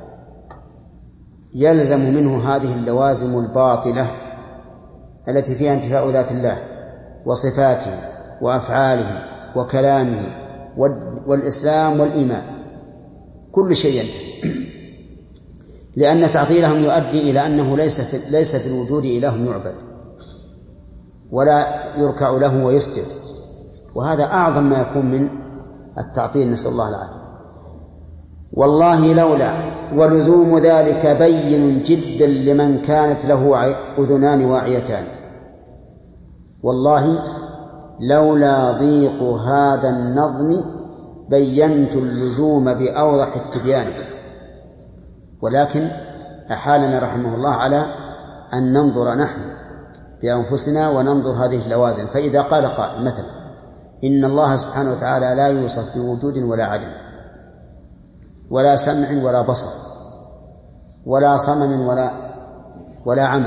يلزم منه هذه اللوازم الباطلة التي فيها انتفاء ذات الله وصفاته وأفعاله وكلامه والإسلام والإيمان، كل شيء ينتهي، لأن تعطيلهم يؤدي إلى أنه ليس في, ليس في الوجود إله يعبد ولا يركع له ويسجد، وهذا أعظم ما يكون من التعطيل، نسأل الله العافية. والله لولا ولزوم ذلك بين جدا لمن كانت له أذنان واعيتان. والله لولا ضيق هذا النظم بينت اللزوم بأوضح التبيان، ولكن أحالنا رحمه الله على أن ننظر نحن بأنفسنا وننظر هذه اللوازم. فإذا قال قائل مثلا إن الله سبحانه وتعالى لا يوصف بوجود ولا عدم، ولا سمع ولا بصر، ولا صمم ولا ولا عمى،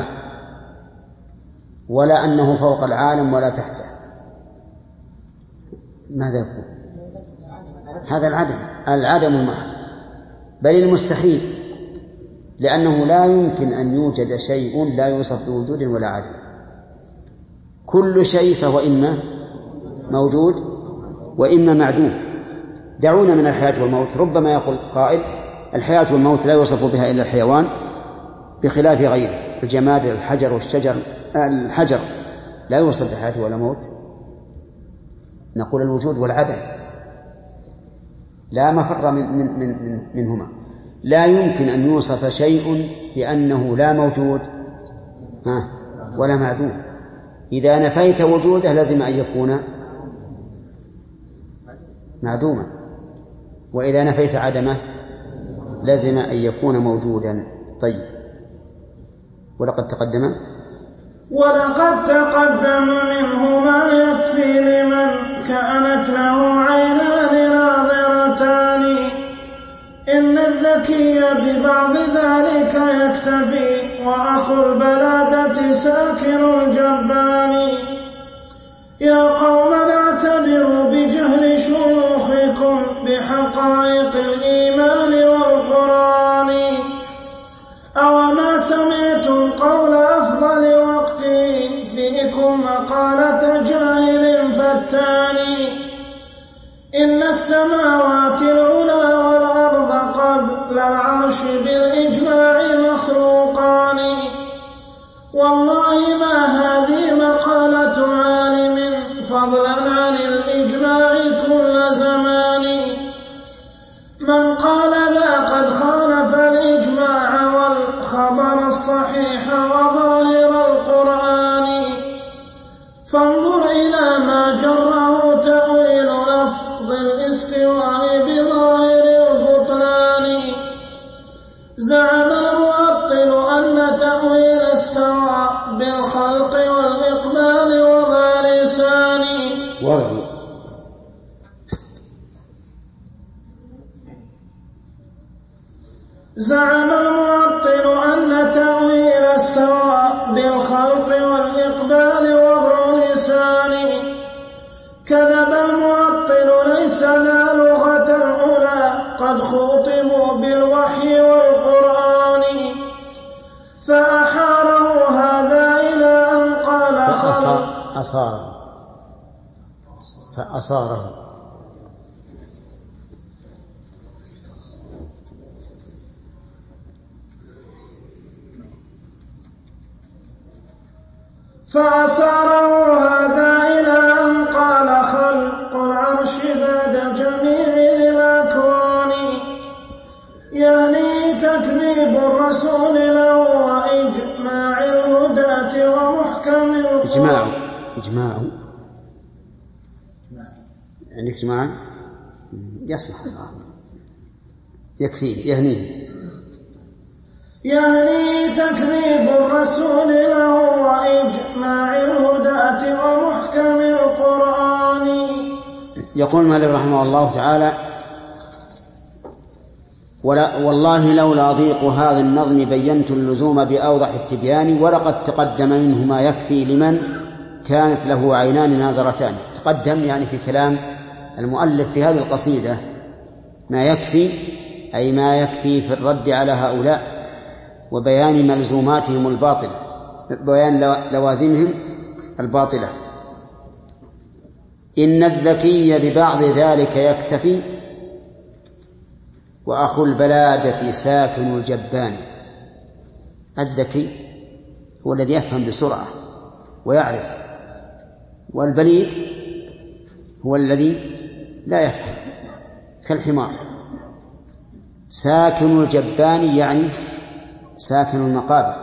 ولا أنه فوق العالم ولا تحته. ماذا يكون؟ هذا العدم، العدم المحض، بل المستحيل، لأنه لا يمكن أن يوجد شيء لا يوصف بوجود ولا عدم. كل شيء فهو إما موجود وإما معدوم. دعونا من الحياة والموت. ربما يقول قائل الحياة والموت لا يوصف بها إلا الحيوان بخلاف غيره، الجماد، الحجر والشجر. الحجر لا يوصف بحياة ولا موت. نقول الوجود والعدم لا مفر من من من من منهما. لا يمكن أن يوصف شيء بأنه لا موجود ولا معدوم. إذا نفيت وجوده لازم أن يكون معدوما، وإذا نفيت عدمه لازم أن يكون موجودا. طيب، ولقد تقدم ولقد تقدم منه ما يكفي لمن كانت له عينان ناظرتان. إن الذكي ببعض ذلك يكتفي، وأخو البلادة ساكن الجبان. يا قوم اعتبروا بجهل شيوخكم بحقائق الإيمان والقرآن. أوما سمعتم قول أفضل وقتي فيكم مقالة جاهل فتان. إن السماوات العلى والأرض قبل العرش بالإجماع مخلوقان. والله ما هذه مقالة عالم فضلا عن الإجماع كل زمان. من قال ذا قد خالف الإجماع والخبر الصحيح وظاهر القرآن. فانظر إلى ما جره تأويل لفظ الاستواء بظاهر البطلان. زعم المعطل أن تأويل استوى بالخلق والإقبال وضع لسان. زعم المعطل أن تأويل استوى بالخلق والإقبال وضع لسان. كذب المعطل ليس ذا لغة الأولى قد خوطبوا بالوحي والقرآن. فأحاره هذا إلى أن قال فأصار أصاره فأصاره فأصاره هذا إلى أن قال خلق العرش بعد جميع ذي الأكوان. يعني تكذيب الرسول له وإجماع الهداة ومحكم القرآن. إجماع إجماع يعني إجماع يصلح يكفيه يهنيه. يعني تكذيب الرسول له وإجماع الهداة ومحكم القرآن. يقول مالك رحمه الله تعالى: والله لولا ضيق هذا النظم بينت اللزوم بأوضح التبيان. ولقد تقدم منه ما يكفي لمن كانت له عينان ناظرتان. تقدم يعني في كلام المؤلف في هذه القصيدة ما يكفي، أي ما يكفي في الرد على هؤلاء وبيان ملزوماتهم الباطلة، بيان لوازمهم الباطلة. إن الذكي ببعض ذلك يكتفي، وأخو البلادة ساكن الجبان. الذكي هو الذي يفهم بسرعة ويعرف، والبليد هو الذي لا يفهم كالحمار. ساكن الجبان يعني ساكن المقابر،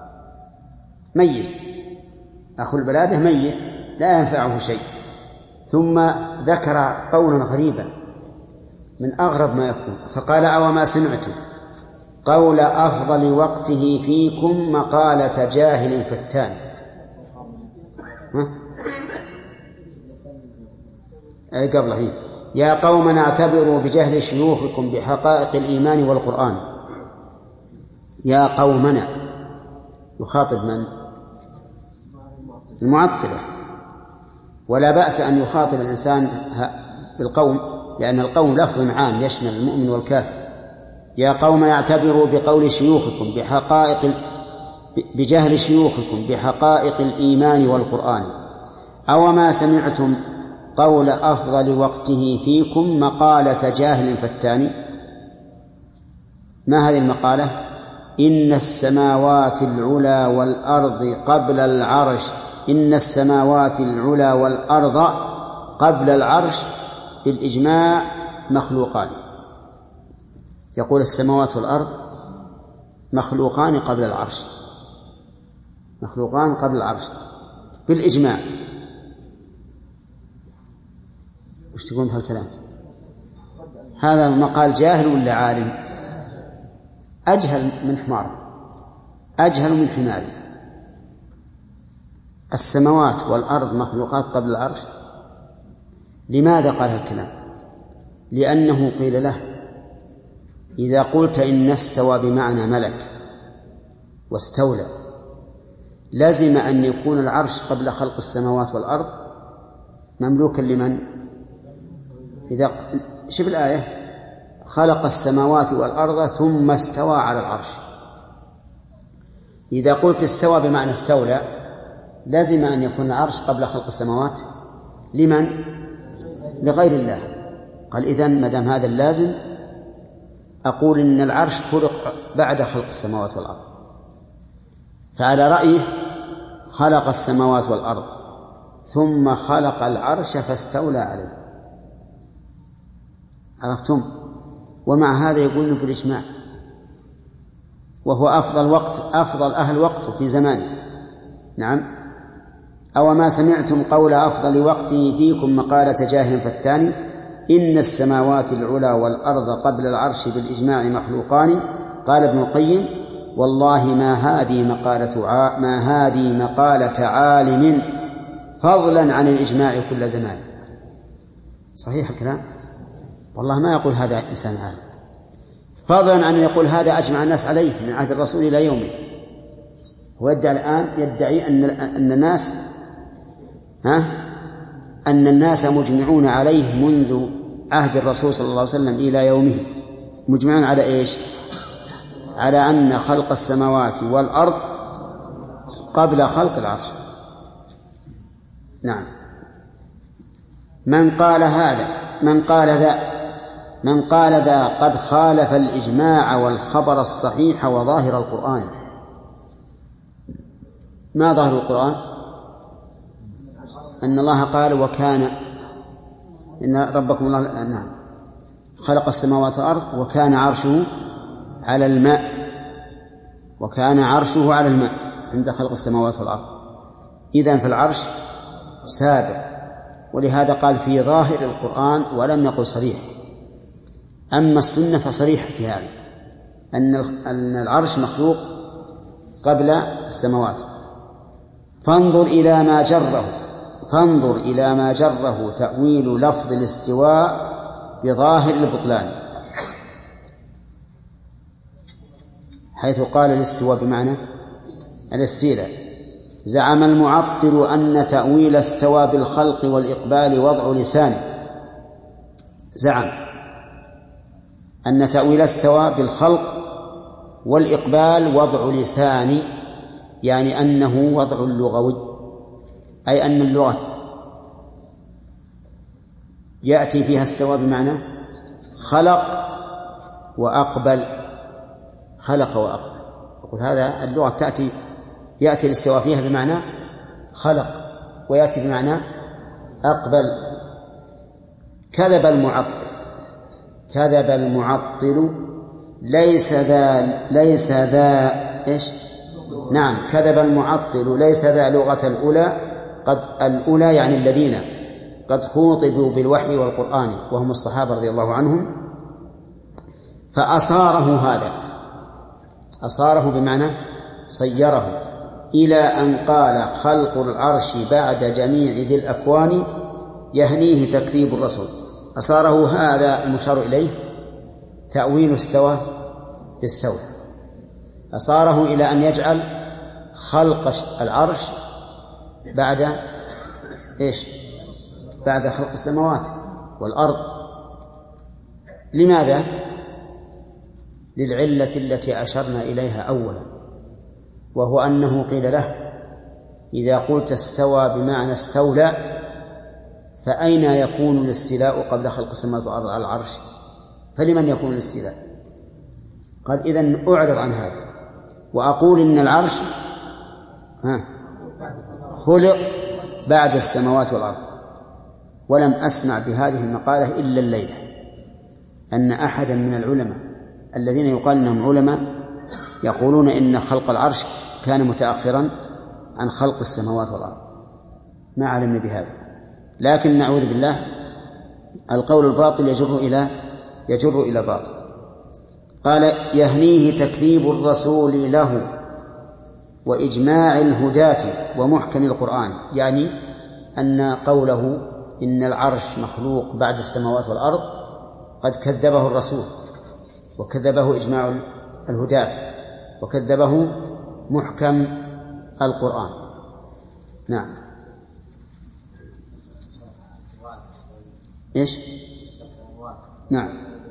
ميت. أخو البلادة ميت لا ينفعه شيء. ثم ذكر قولا غريبا من أغرب ما يكون، فقال: أوما سمعتم قول أفضل وقته فيكم مقالة جاهل فتان. قبله يا قومنا اعتبروا بجهل شيوخكم بحقائق الإيمان والقرآن. يا قومنا يخاطب من؟ المعطلة، ولا بأس أن يخاطب الإنسان بالقوم، لأن القوم لفظ عام يشمل المؤمن والكافر. يا قومنا اعتبروا بقول شيوخكم بحقائق بجهل شيوخكم بحقائق الإيمان والقرآن، أو ما سمعتم قول أفضل وقته فيكم مقالة جاهل فتان. ما هذه المقالة؟ إن السماوات العلى والأرض قبل العرش إن السماوات العلى والأرض قبل العرش بالإجماع مخلوقان. يقول السماوات والأرض مخلوقان قبل العرش، مخلوقان قبل العرش بالإجماع. وش تقول هالكلام؟ هذا مقال جاهل ولا عالم؟ أجهل من حمار، أجهل من حمار. السماوات والأرض مخلوقات قبل العرش. لماذا قال هالكلام؟ لأنه قيل له إذا قلت إن استوى بمعنى ملك واستولى لازم أن يكون العرش قبل خلق السماوات والأرض مملوكا لمن؟ إذا شوف الآية خلق السماوات والأرض ثم استوى على العرش. إذا قلت استوى بمعنى استولى لازم أن يكون العرش قبل خلق السماوات لمن؟ لغير الله. قال إذن ما دام هذا اللازم أقول إن العرش خلق بعد خلق السماوات والأرض. فعلى رأيه خلق السماوات والأرض ثم خلق العرش فاستولى عليه. عرفتم؟ ومع هذا يقول بالإجماع، وهو أفضل وقت أفضل أهل وقت في زمانه. نعم. أو ما سمعتم قول أفضل وقته فيكم مقالة جاهل فتان إن السماوات العلى والأرض قبل العرش بالإجماع مخلوقان. قال ابن القيم والله ما هذه مقالة ع... ما هذه مقالة عالم فضلا عن الإجماع كل زمان. صحيح الكلام؟ والله ما يقول هذا إنسان عالم، فضلا عن يقول هذا أجمع الناس عليه من عهد الرسول إلى يومه. هو يدعي الآن يدعي أن أن الناس ها أن الناس مجمعون عليه منذ عهد الرسول صلى الله عليه وسلم إلى يومه. مجمعون على إيش؟ على أن خلق السماوات والأرض قبل خلق العرش. نعم. من قال هذا من قال ذا من قال ذا قد خالف الإجماع والخبر الصحيح وظاهر القرآن. ما ظاهر القرآن؟ أن الله قال وكان إن ربكم الله نعم خلق السماوات والأرض وكان عرشه على الماء وكان عرشه على الماء عند خلق السماوات والأرض. إذن فالعرش سابق، ولهذا قال في ظاهر القرآن ولم يقل صريح. أما السنة فصريح في هذا أن العرش مخلوق قبل السماوات. فانظر إلى ما جره فانظر إلى ما جره تأويل لفظ الاستواء بظاهر البطلان، حيث قال الاستواء بمعنى الاستيلاء. زعم المعطل أن تأويل استوى بالخلق والإقبال وضع لسانه. زعم أن تأويل استوى بالخلق والإقبال وضع لسان، يعني أنه وضع لغوي، أي أن اللغة يأتي فيها استوى بمعنى خلق وأقبل. خلق وأقبل. يقول هذا اللغة تأتي يأتي الاستواء فيها بمعنى خلق ويأتي بمعنى أقبل. كذب المعطل كذب المعطل ليس ذا ليس ذا إيش؟ نعم كذب المعطل ليس ذا لغة الأولى قد الأولى يعني الذين قد خوطبوا بالوحي والقرآن وهم الصحابة رضي الله عنهم. فأصاره هذا أصاره بمعنى صيره إلى أن قال خلق العرش بعد جميع ذي الأكوان يهنيه تكذيب الرسول، أصاره هذا المشار إليه تأويل استوى بالسوء، أصاره إلى أن يجعل خلق العرش بعد إيش؟ بعد خلق السماوات والأرض. لماذا؟ للعلة التي أشرنا إليها أولا، وهو أنه قيل له إذا قلت استوى بمعنى استولى فأين يكون الاستيلاء قبل خلق السماوات والأرض على العرش؟ فلمن يكون الاستيلاء؟ قال إذن أعرض عن هذا وأقول إن العرش خلق بعد السماوات والأرض. ولم أسمع بهذه المقالة إلا الليلة، أن أحدا من العلماء الذين يقال أنهم علماء يقولون إن خلق العرش كان متأخرا عن خلق السماوات والأرض. ما علمنا بهذا، لكن نعوذ بالله القول الباطل يجر إلى يجر إلى باطل. قال يهنيه تكذيب الرسول له وإجماع الهداة ومحكم القرآن، يعني أن قوله إن العرش مخلوق بعد السماوات والأرض قد كذبه الرسول وكذبه إجماع الهداة وكذبه محكم القرآن. نعم. إيش؟ نعم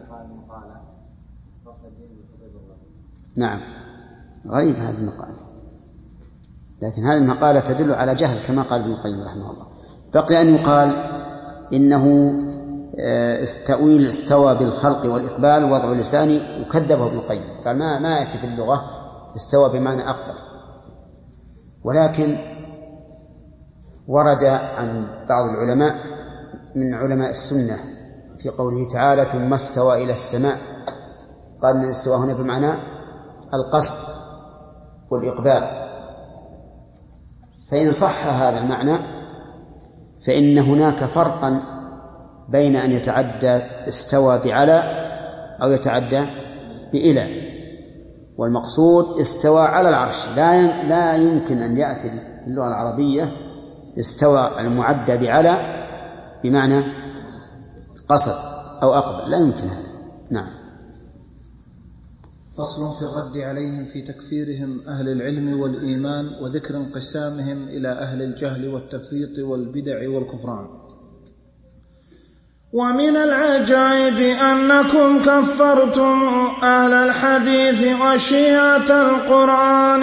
نعم غريب هذه المقالة، لكن هذه المقالة تدل على جهل كما قال ابن القيم رحمه الله. بقي أن يقال إنه تأويل استوى بالخلق والإقبال وضع لساني وكذبه ابن القيم، قال ما ما يأتي في اللغة استوى بمعنى أقبل. ولكن ورد عن بعض العلماء من علماء السنة في قوله تعالى ثم استوى إلى السماء، قال أن الاستواء هنا بمعنى القصد والإقبال. فإن صح هذا المعنى فإن هناك فرقا بين أن يتعدى استوى بعلى أو يتعدى بإلى، والمقصود استوى على العرش. لا لا يمكن أن يأتي في اللغة العربية استوى المعدى بعلى بمعنى قصد أو أقبل، لا يمكن هذا. نعم. فصل في الرد عليهم في تكفيرهم أهل العلم والإيمان وذكر انقسامهم إلى أهل الجهل والتفريط والبدع والكفران. ومن العجائب أنكم كفرتم أهل الحديث وشيعة القرآن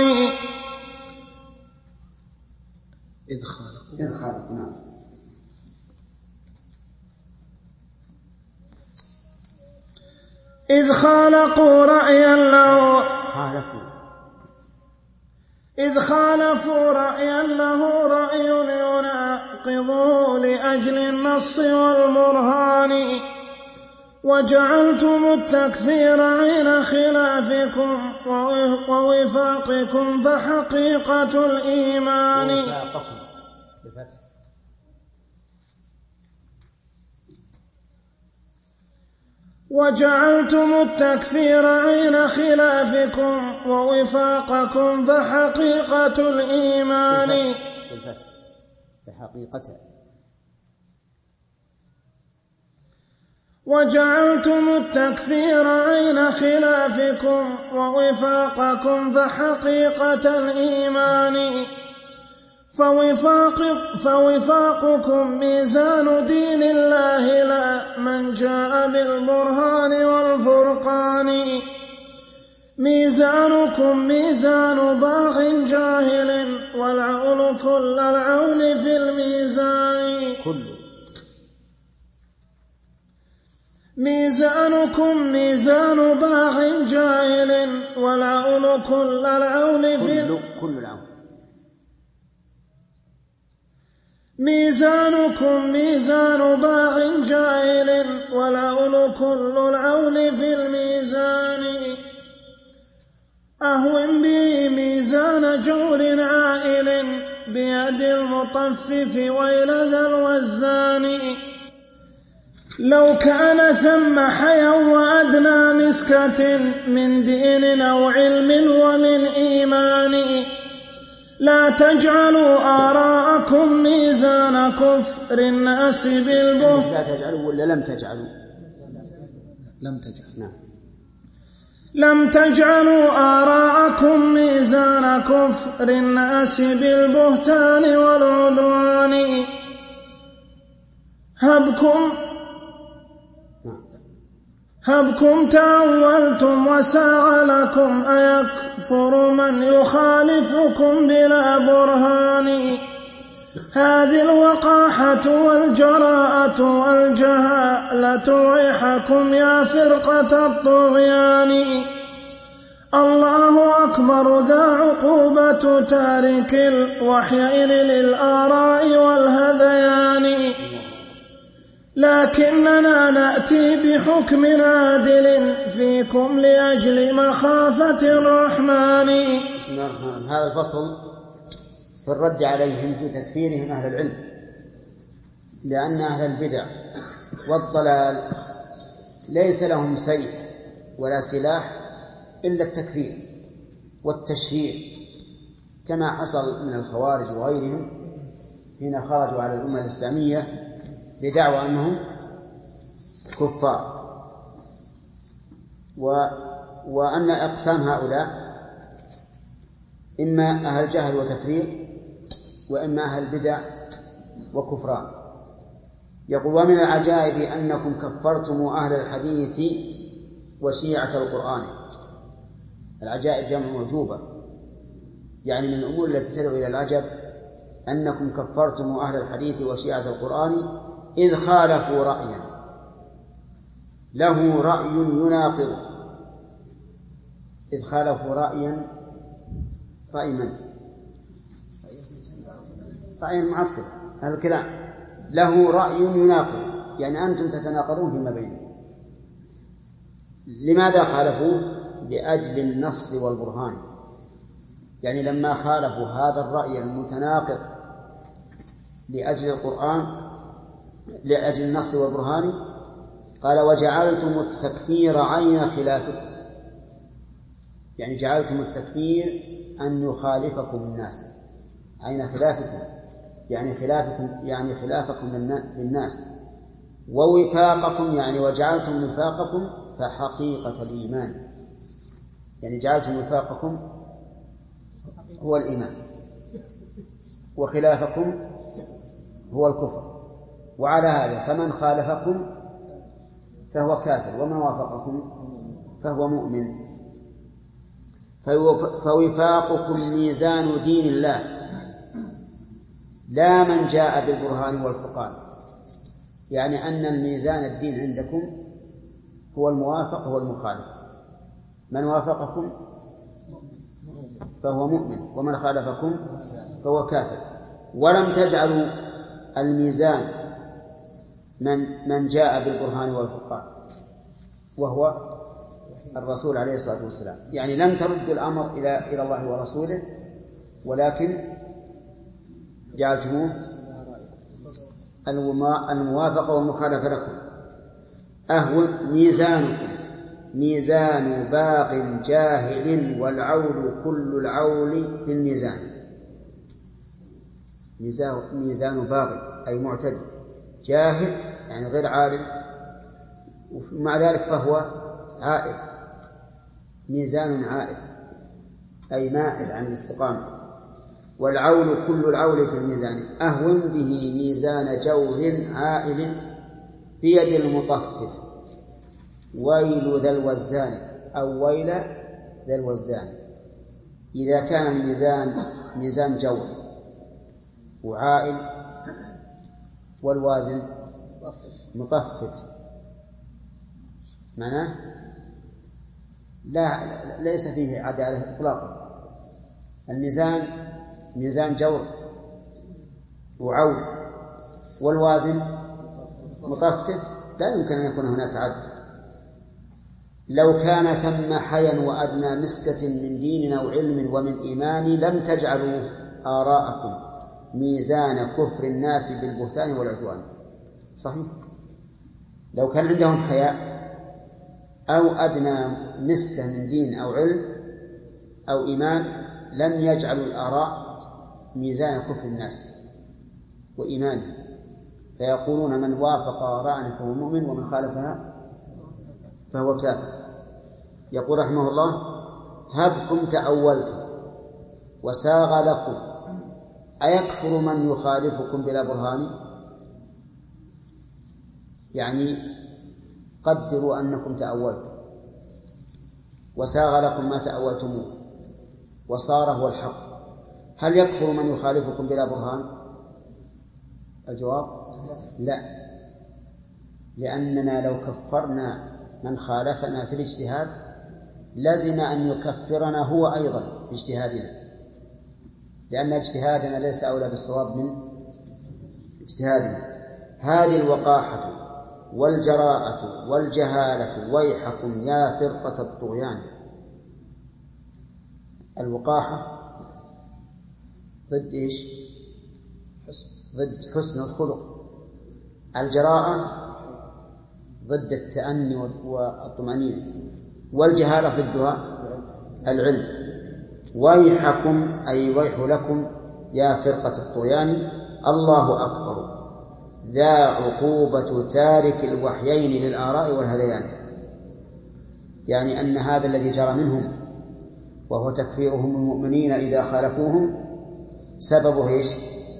إذ خالقوا إذ خالقوا نعم إذ خالقوا رأيا له خالفوا إذ خالفوا رأيا له رأي يناقضه لأجل النص والبرهان، وجعلتم التكفير عين خلافكم ووفاقكم فحقيقة الإيمان. وجعلتم التكفير عين خلافكم ووفاقكم فحقيقة الإيمان. فحقيقة. وجعلتم التكفير عين خلافكم ووفاقكم فحقيقة الإيمان. فوفاق فوفاقكم ميزان دين الله لا من جاء بالبرهان والفرقان. ميزانكم ميزان باغ جاهل والعول كل العول في الميزان. كل ميزانكم ميزان باغ جاهل والعول كل العول في كل, كل العول. ميزانكم ميزان باغ جاهل والعول كل العول في الميزان. أهون به ميزان جور عائل بيد المطفف ويل ذا الوزان. لو كان ثم حيا وأدنى مسكة من دين أو علم ومن إيمان لا تجعلوا آراءكم ميزان كفر الناس بالبهت. لا تجعلوا ولا لم تجعلوا؟ لم تجعلوا. نعم. لم تجعلوا آراءكم ميزان كفر الناس بالبهتان والعدوان. هبكم هبكم تأولتم وساع لكم أيكفر من يخالفكم بلا برهان. هذه الوقاحة والجراءة والجهالة ويحكم يا فرقة الطغيان. الله أكبر ذا عقوبة تارك الوحيين للآراء والهذيان. لكننا نأتي بحكم عادل فيكم لأجل مخافة الرحمن. بسم الله الرحمن الرحيم. هذا الفصل في الرد عليهم في تكفيرهم أهل العلم، لأن أهل البدع والضلال ليس لهم سيف ولا سلاح إلا التكفير والتشهير، كما حصل من الخوارج وغيرهم حين خرجوا على الأمة الإسلامية بدعوى أنهم كفار. و... وأن أقسام هؤلاء إما أهل جهل وتفريط، وإما أهل بدع وكفران. يقول: ومن العجائب أنكم كفرتم أهل الحديث وشيعة القرآن. العجائب جمع معجوبة، يعني من الأمور التي تدعو إلى العجب أنكم كفرتم أهل الحديث وشيعة القرآن إذ خالفوا رأيا له رأي يناقض. إذ خالفوا رأيا رأي من؟ رأي المعطل. هذا الكلام له رأي يناقض، يعني أنتم تتناقضون فيما بينكم. لماذا خالفوه؟ لأجل النص والبرهان. يعني لما خالفوا هذا الرأي المتناقض لأجل القرآن لأجل النص والبرهان، قال: وجعلتم التكفير عين خلافكم. يعني جعلتم التكفير أن يخالفكم الناس، عين خلافكم يعني خلافكم يعني خلافكم للناس، ووفاقكم يعني وجعلتم وفاقكم فحقيقة الإيمان، يعني جعلتم وفاقكم هو الإيمان وخلافكم هو الكفر. وعلى هذا فمن خالفكم فهو كافر، ومن وافقكم فهو مؤمن. فوفاقكم ميزان دين الله، لا من جاء بالبرهان والفرقان. يعني أن الميزان الدين عندكم هو الموافق هو المخالف. من وافقكم فهو مؤمن، ومن خالفكم فهو كافر. ولم تجعلوا الميزان من من جاء بالبرهان والفرقان وهو الرسول عليه الصلاة والسلام. يعني لم ترد الأمر إلى إلى الله ورسوله، ولكن جعلتموه الموافقة والمخالفة لكم. أهو ميزانكم ميزان باغ جاهل، والعول كل العول في الميزان. ميزان باغ أي معتدي، جاهل يعني غير عالم، ومع ذلك فهو عائل. ميزان عائل أي مائل عن الاستقامة. والعول كل العول في الميزان، أهون به ميزان جور عائل بيد المطفف، ويل ذا الوزان أو ويل ذا الوزان. إذا كان الميزان ميزان جور وعائل والوازن مطفف، معناه لا ليس فيه عدالة إطلاقا. الميزان ميزان جور وعول، والوازن مطفف، لا يمكن أن يكون هناك عدل. لو كان ثم حيا وأدنى مسكة من دين أو علم ومن إيمان لم تجعلوا آراءكم ميزان كفر الناس بالبهتان والعدوان. صحيح، لو كان عندهم حياء أو أدنى مسكة من دين أو علم أو إيمان لم يجعلوا الآراء ميزان كفر الناس وإيمانه، فيقولون من وافق آراءنا فهو مؤمن ومن خالفها فهو كافر. يقول رحمه الله: هبكم تأولتم وساغ لكم أيكفر من يخالفكم بلا برهان؟ يعني قدروا أنكم تأولتم وساغ لكم ما تأولتموه وصار هو الحق، هل يكفر من يخالفكم بلا برهان؟ الجواب: لا، لأننا لو كفرنا من خالفنا في الاجتهاد لزم أن يكفرنا هو أيضا باجتهادنا، لأن اجتهادنا ليس أولى بالصواب من اجتهادنا. هذه الوقاحة والجراءة والجهالة ويحكم يا فرقة الطغيان. الوقاحة ضد إيش؟ ضد حسن الخلق. الجراءة ضد التأني والطمأنينة، والجهالة ضدها العلم. ويحكم أي ويح لكم يا فرقة الطغيان، الله أكبر ذا عقوبة تارك الوحيين للآراء والهذيان. يعني أن هذا الذي جرى منهم وهو تكفيرهم المؤمنين إذا خالفوهم سببه إيش؟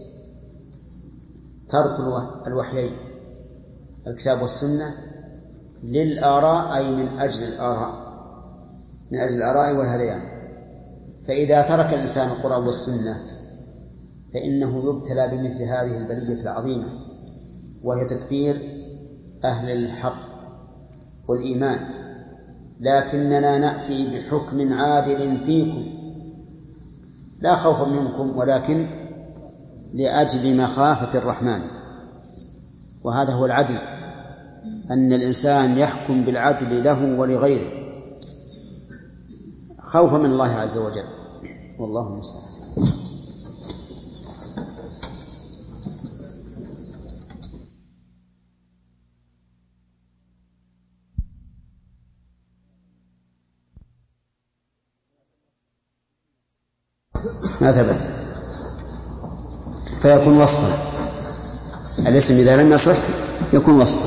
ترك الوحيين الكتاب والسنة للآراء، أي من أجل الآراء من أجل الآراء والهذيان. فإذا ترك الإنسان القرآن والسنة فإنه يبتلى بمثل هذه البلية العظيمة، وهي تكفير أهل الحق والإيمان. لكننا نأتي بحكم عادل فيكم لا خوفا منكم ولكن لأجل مخافة الرحمن. وهذا هو العدل، أن الإنسان يحكم بالعدل له ولغيره خوفا من الله عز وجل، والله المستعان. ما ثبت فيكون وصفا. الاسم إذا لم يصح يكون وصفا.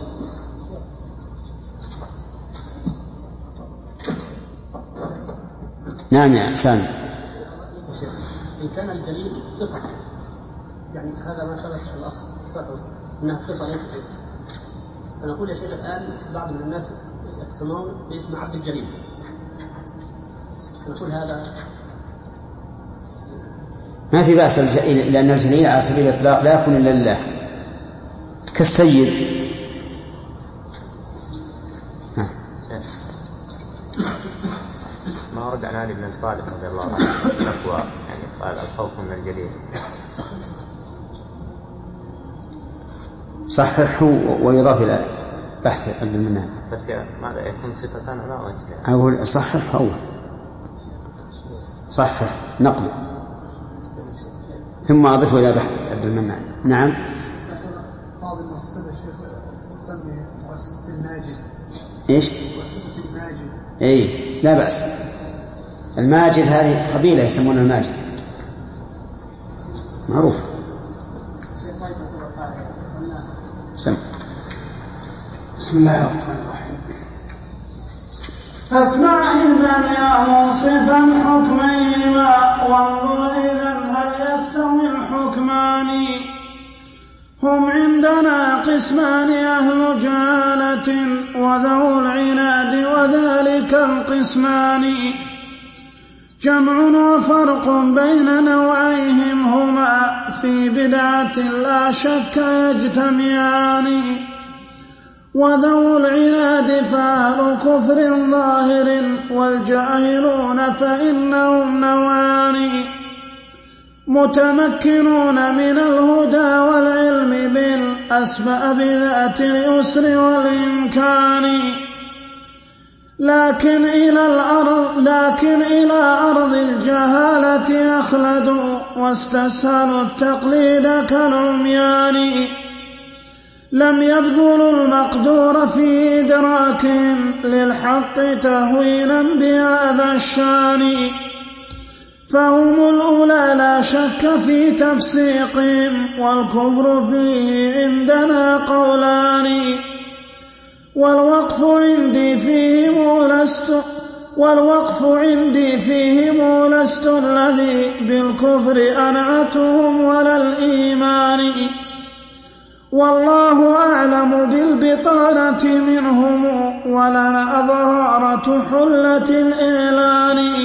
نعم يا سامي. إن كان الجليل صفة، يعني هذا ما شرط الأخ صفته أنها صفة ليست اسم، فنقول يا شيخ الآن بعض من الناس يسمون باسم عبد الجليل، نقول هذا ما في بأس، لأن الجليل على سبيل الإطلاق لا يكون إلا لله، كالسيد. ما ورد عن علي بن أبي طالب رضي الله عنه التقوى، يعني قال الخوف من الجليل. صححه ويضاف إلى بحث عبد المنان. بس ماذا يكون صفتان ولا اسم؟ أقول صحح أول صحح نقله ثم أضيفه إلى بحث عبد المنان. نعم. بعض المؤسسات يا شيخ تسمي مؤسسة الماجد. إيش؟ مؤسسة الماجد. إيه لا بأس. الماجد هذه قبيلة يسمون الماجد معروف. سم. بسم الله الرحمن الرحيم. فاسمع إذن يا منصفا حكميهما وانظر إذن هل يستوي الحكمان. هم عندنا قسمان أهل جهالة وذو العناد وذلك القسمان جمع وفرق بين نوعيهم هما في بدعة لا شك يجتمعان. وذو العناد فأهل كفر ظاهر والجاهلون فإنهم نوعان متمكنون من الهدى والعلم بالأسباب ذات اليسر والإمكان. لكن إلى الأرض لكن إلى أرض الجهالة أخلدوا واستسهلوا التقليد كالعميان. لم يبذلوا المقدور في إدراكهم للحق تهويلا بهذا الشان. فهم الأولى لا شك في تفسيقهم، والكفر فيه عندنا قولان، والوقف عندي فيهم لست والوقف عندي فيهم لست الذي بالكفر أنعتهم ولا الإيمان، والله أعلم بالبطانة منهم، ولنا ظهارة حلة الإعلان،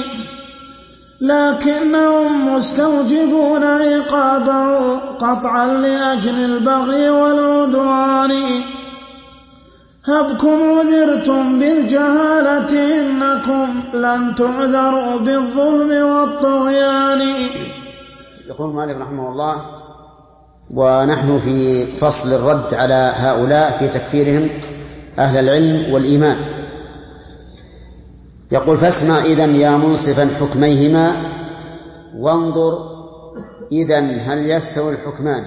لكنهم مستوجبون عقابه قطعا لأجل البغي والعدوان، هبكم عذرتم بالجهالة إنكم لن تعذروا بالظلم والطغيان. يقول مالك رحمه الله: ونحن في فصل الرد على هؤلاء في تكفيرهم أهل العلم والإيمان. يقول: فاسمع إذن يا منصفا حكميهما، وانظر إذن هل يستوي الحكمان.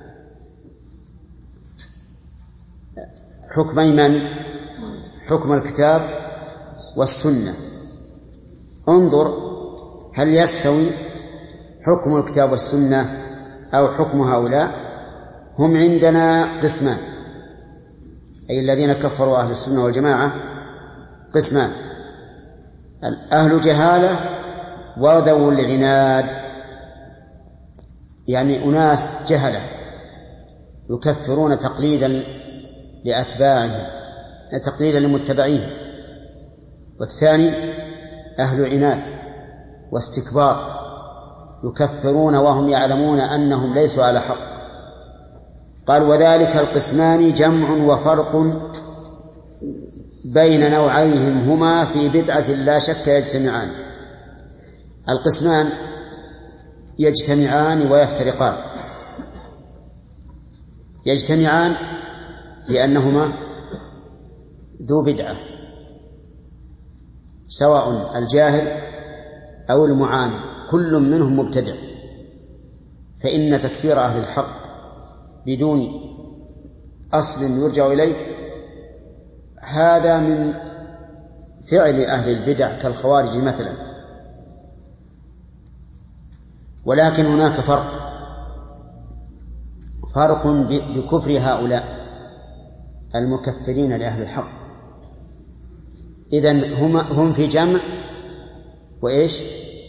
حكمي من؟ حكم الكتاب والسنة. انظر هل يستوي حكم الكتاب والسنة أو حكم هؤلاء. هم عندنا قسمان، أي الذين كفروا أهل السنة والجماعة قسمان: أهل جهالة وذو العناد، يعني أناس جهلة يكفرون تقليدا لأتباعهم، تقليدا لمتبعيهم. والثاني أهل عناد واستكبار، يكفرون وهم يعلمون أنهم ليسوا على حق. قال: وذلك القسمان جمع وفرق بين نوعيهم هما في بدعة لا شك يجتمعان. القسمان يجتمعان ويفترقان. يجتمعان لأنهما ذو بدعة، سواء الجاهل أو المعاند كل منهم مبتدع، فإن تكفير أهل الحق بدون أصل يرجع إليه هذا من فعل أهل البدع كالخوارج مثلا. ولكن هناك فرق فرق بكفر هؤلاء المكفرين لأهل الحق. إذن هم, هم في جمع وإيش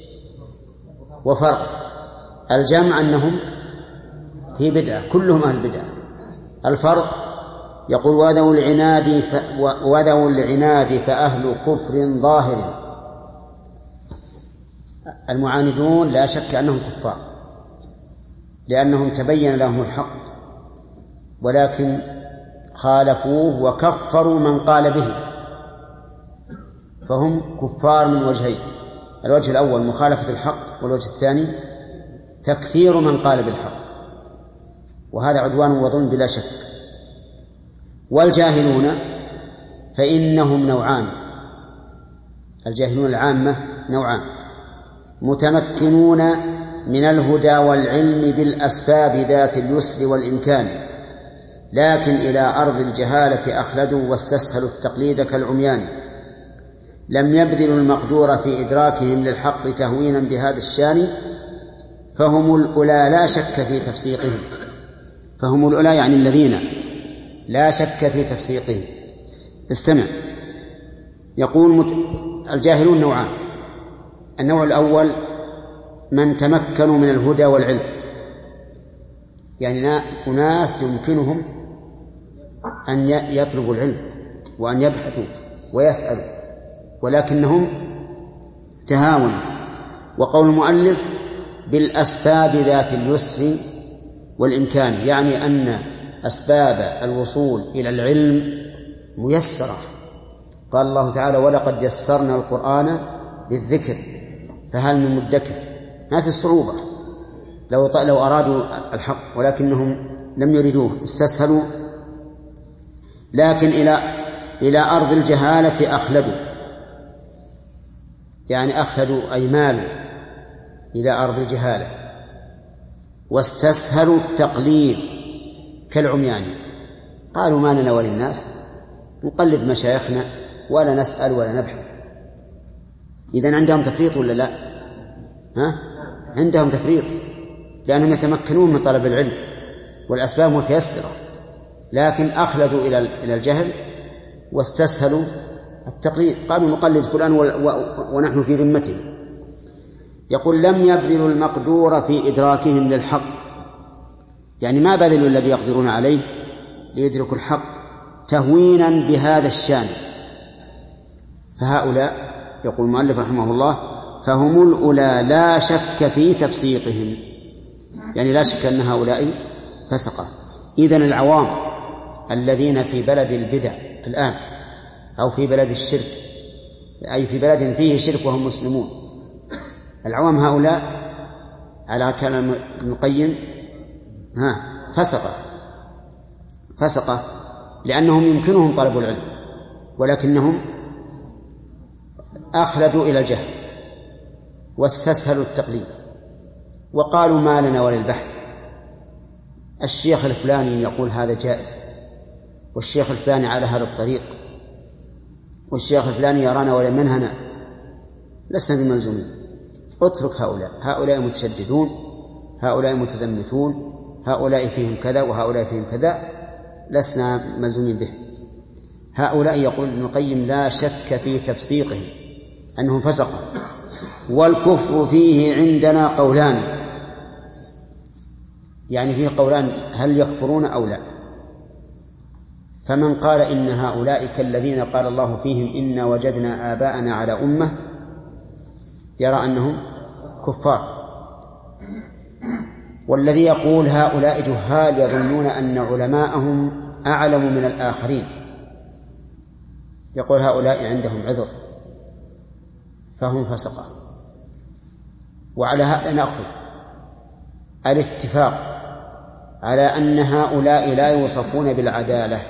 وفرق. الجمع أنهم في بدعة، كلهم أهل بدعة. الفرق يقول: وذو العناد ف... وذو العناد فأهل كفر ظاهر. المعاندون لا شك أنهم كفار لأنهم تبين لهم الحق، ولكن خالفوه وكفروا من قال به، فهم كفار من وجهين: الوجه الأول مخالفة الحق، والوجه الثاني تكفير من قال بالحق، وهذا عدوان وظلم بلا شك. والجاهلون فإنهم نوعان: الجاهلون العامة نوعان: متمكنون من الهدى والعلم بالأسباب ذات اليسر والإمكان، لكن إلى أرض الجهالة أخلدوا واستسهلوا التقليد كالعميان، لم يبذلوا المقدور في إدراكهم للحق تهوينا بهذا الشان، فهم الأولى لا شك في تفسيقهم. فهم الأولى يعني الذين لا شك في تفسيقهم. استمع، يقول مت... الجاهلون نوعان: النوع الأول من تمكنوا من الهدى والعلم، يعني أناس يمكنهم أن يطلبوا العلم وأن يبحثوا ويسألوا، ولكنهم تهاون. وقول المؤلف بالأسباب ذات اليسر والإمكان، يعني أن أسباب الوصول إلى العلم ميسرة. قال الله تعالى: ولقد يسرنا القرآن للذكر فهل من مدكر. ما في الصعوبة لو لو أرادوا الحق، ولكنهم لم يريدوه، استسهلوا. لكن إلى إلى أرض الجهالة أخلدوا، يعني أخلدوا أي مالوا إلى أرض الجهالة، واستسهلوا التقليد كالعميان. قالوا: ما لنا وللناس، نقلد مشايخنا ولا نسأل ولا نبحث. إذن عندهم تفريط ولا لا؟ ها؟ عندهم تفريط، لأنهم يتمكنون من طلب العلم والأسباب متيسرة، لكن أخلدوا إلى الجهل واستسهلوا التقليد، قالوا نقلد فلان ونحن في ذمته. يقول لم يبذلوا المقدور في إدراكهم للحق، يعني ما بذلوا الذي يقدرون عليه ليدركوا الحق تهوينا بهذا الشان. فهؤلاء يقول المؤلف رحمه الله فهم الأولى لا شك في تفسيقهم، يعني لا شك أن هؤلاء فسقة. إذن العوام الذين في بلد البدع الآن أو في بلد الشرك، أي في بلد فيه شرك وهم مسلمون، العوام هؤلاء على كلام ابن القيم ها فسقة فسقة لأنهم يمكنهم طلب العلم ولكنهم أخلدوا إلى الجهل واستسهلوا التقليد وقالوا ما لنا وللبحث. الشيخ الفلاني يقول هذا جائز، والشيخ الفلاني على هذا الطريق، والشيخ الفلاني يرانا ولا منهنا، لسنا بملزومين. اترك هؤلاء، هؤلاء متشددون، هؤلاء متزمتون، هؤلاء فيهم كذا وهؤلاء فيهم كذا، لسنا ملزومين به. هؤلاء يقول ابن القيم لا شك في تفسيقهم أنهم فسقوا، والكفر فيه عندنا قولان، يعني فيه قولان هل يكفرون أو لا. فمن قال إن هؤلاء كالذين قال الله فيهم إنا وجدنا آباءنا على أمة يرى أنهم كفار، والذي يقول هؤلاء جهال يظنون أن علماءهم أعلم من الآخرين يقول هؤلاء عندهم عذر فهم فسقة. وعلى هذا نأخذ الاتفاق على أن هؤلاء لا يوصفون بالعدالة،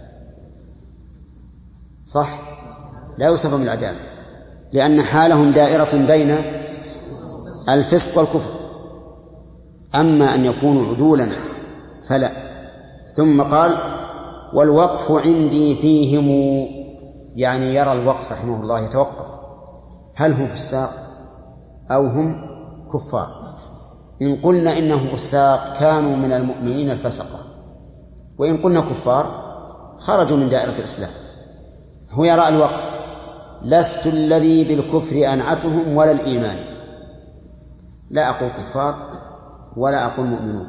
صح؟ لا يوصفون بالعدالة لأن حالهم دائرة بين الفسق والكفر، أما أن يكونوا عدولا فلا. ثم قال والوقف عندي فيهم، يعني يرى الوقف رحمه الله يتوقف هل هم فساق أو هم كفار. إن قلنا إنهم فساق كانوا من المؤمنين الفسقة، وإن قلنا كفار خرجوا من دائرة الإسلام. هو يرى الوقف لست الذي بالكفر أنعتهم ولا الإيمان، لا أقول كفار ولا أقول مؤمنون.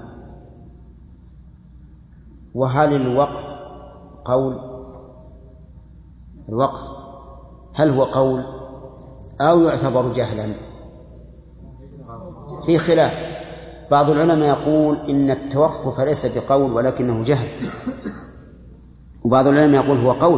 وهل الوقف قول؟ الوقف هل هو قول أو يعتبر جهلا؟ في خلاف. بعض العلماء يقول إن التوقف ليس بقول ولكنه جهل، وبعض العلماء يقول هو قول،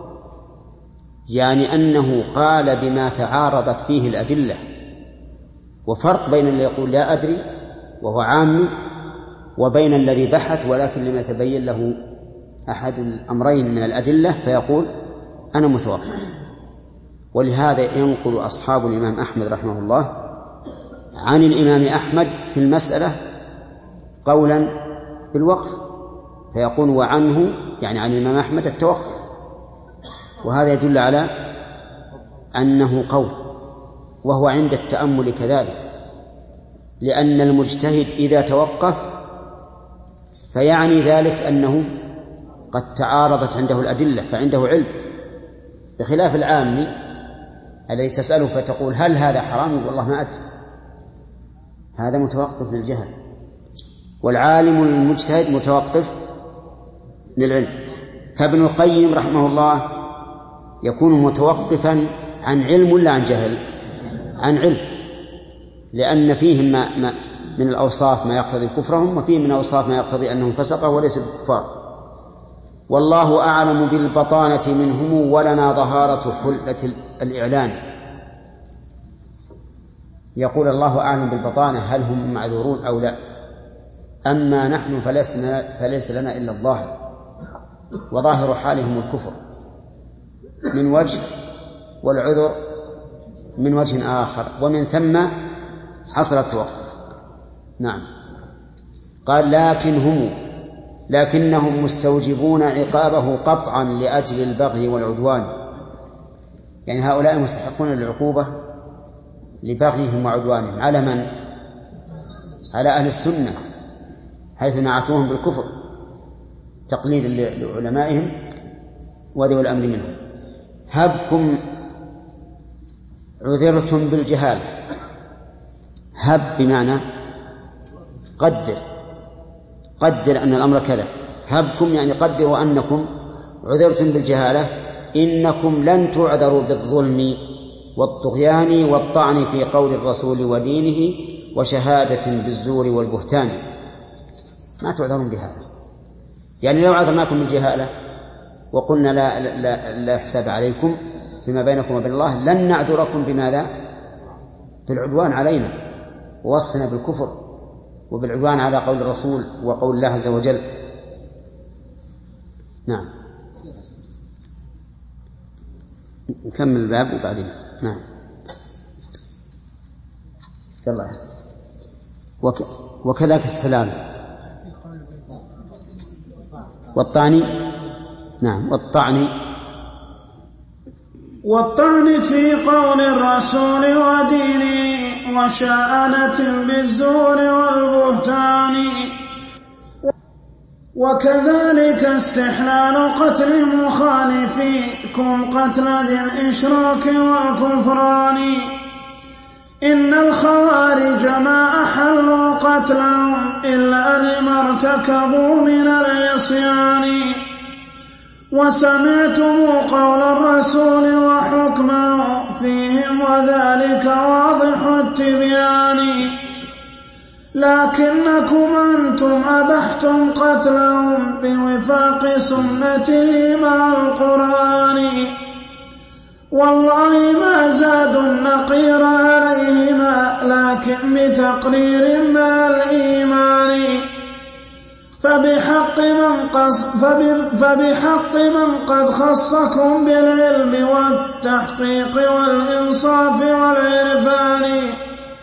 يعني أنه قال بما تعارضت فيه الأدلة. وفرق بين اللي يقول لا أدري وهو عامي وبين الذي بحث ولكن لم يتبين له أحد الأمرين من الأدلة فيقول أنا متوقف. ولهذا ينقل أصحاب الإمام أحمد رحمه الله عن الإمام أحمد في المسألة قولا بالوقف، فيقول وعنه يعني عن الإمام أحمد التوقف، وهذا يدل على أنه قول، وهو عند التأمل كذلك، لأن المجتهد إذا توقف فيعني ذلك أنه قد تعارضت عنده الأدلة فعنده علم، بخلاف العامي الذي تسأله فتقول هل هذا حرام؟ والله ما أدري، هذا متوقف للجهل. والعالم المجتهد متوقف للعلم. فابن القيم رحمه الله يكون متوقفا عن علم ولا عن جهل؟ عن علم، لأن فيهم ما ما من الأوصاف ما يقتضي كفرهم، وفيه من الأوصاف ما يقتضي أنهم فسقة وليسوا بكفار. والله أعلم بالبطانة منهم ولنا ظهارة حلة الإعلان. يقول الله أعلم بالبطانة هل هم معذورون أو لا، أما نحن فلسنا فليس لنا إلا الظاهر، وظاهر حالهم الكفر من وجه والعذر من وجه آخر، ومن ثم حصل التوقف. نعم. قال لكن هم لكنهم مستوجبون عقابه قطعا لأجل البغي والعدوان، يعني هؤلاء مستحقون للعقوبة لبغيهم وعدوانهم على من؟ على أهل السنة، حيث نعتوهم بالكفر تقليد لعلمائهم وذوي الأمر منهم. هبكم عذرتم بالجهالة. هب بمعنى قدر، قدر أن الأمر كذا. هبكم يعني قدروا أنكم عذرتم بالجهالة، إنكم لن تعذروا بالظلم والطغيان والطعن في قول الرسول ودينه وشهادة بالزور والبهتان. ما تعذرون بهذا. يعني لو عذرناكم بالجهالة وقلنا لا, لا, لا حساب عليكم فيما بينكم وبين الله، لن نعذركم بماذا؟ بالعدوان علينا ووصفنا بالكفر وبالعدوان على قول الرسول وقول الله عز وجل. نعم، نكمل الباب وبعدين. نعم، يلا. وك... وكذلك السلام والطعن. نعم، والطعن والطعن في قول الرسول ودينه وشآنة بالزور والبهتان. وكذلك استحلال قتل مخالفيكم قتل ذي الإشراك والكفران. إن الخوارج ما أحلوا قتلهم إلا لما ارتكبوا من العصيان. وسمعتم قول الرسول وحكمه فيهم وذلك واضح التبيان. لكنكم أنتم أبحتم قتلهم بوفاق سنته مع القرآن. والله ما زادوا النقير عليهما لكن بتقرير مع الإيمان. فبحق من, قص فبحق من قد خصكم بالعلم والتحقيق والإنصاف والعرفان.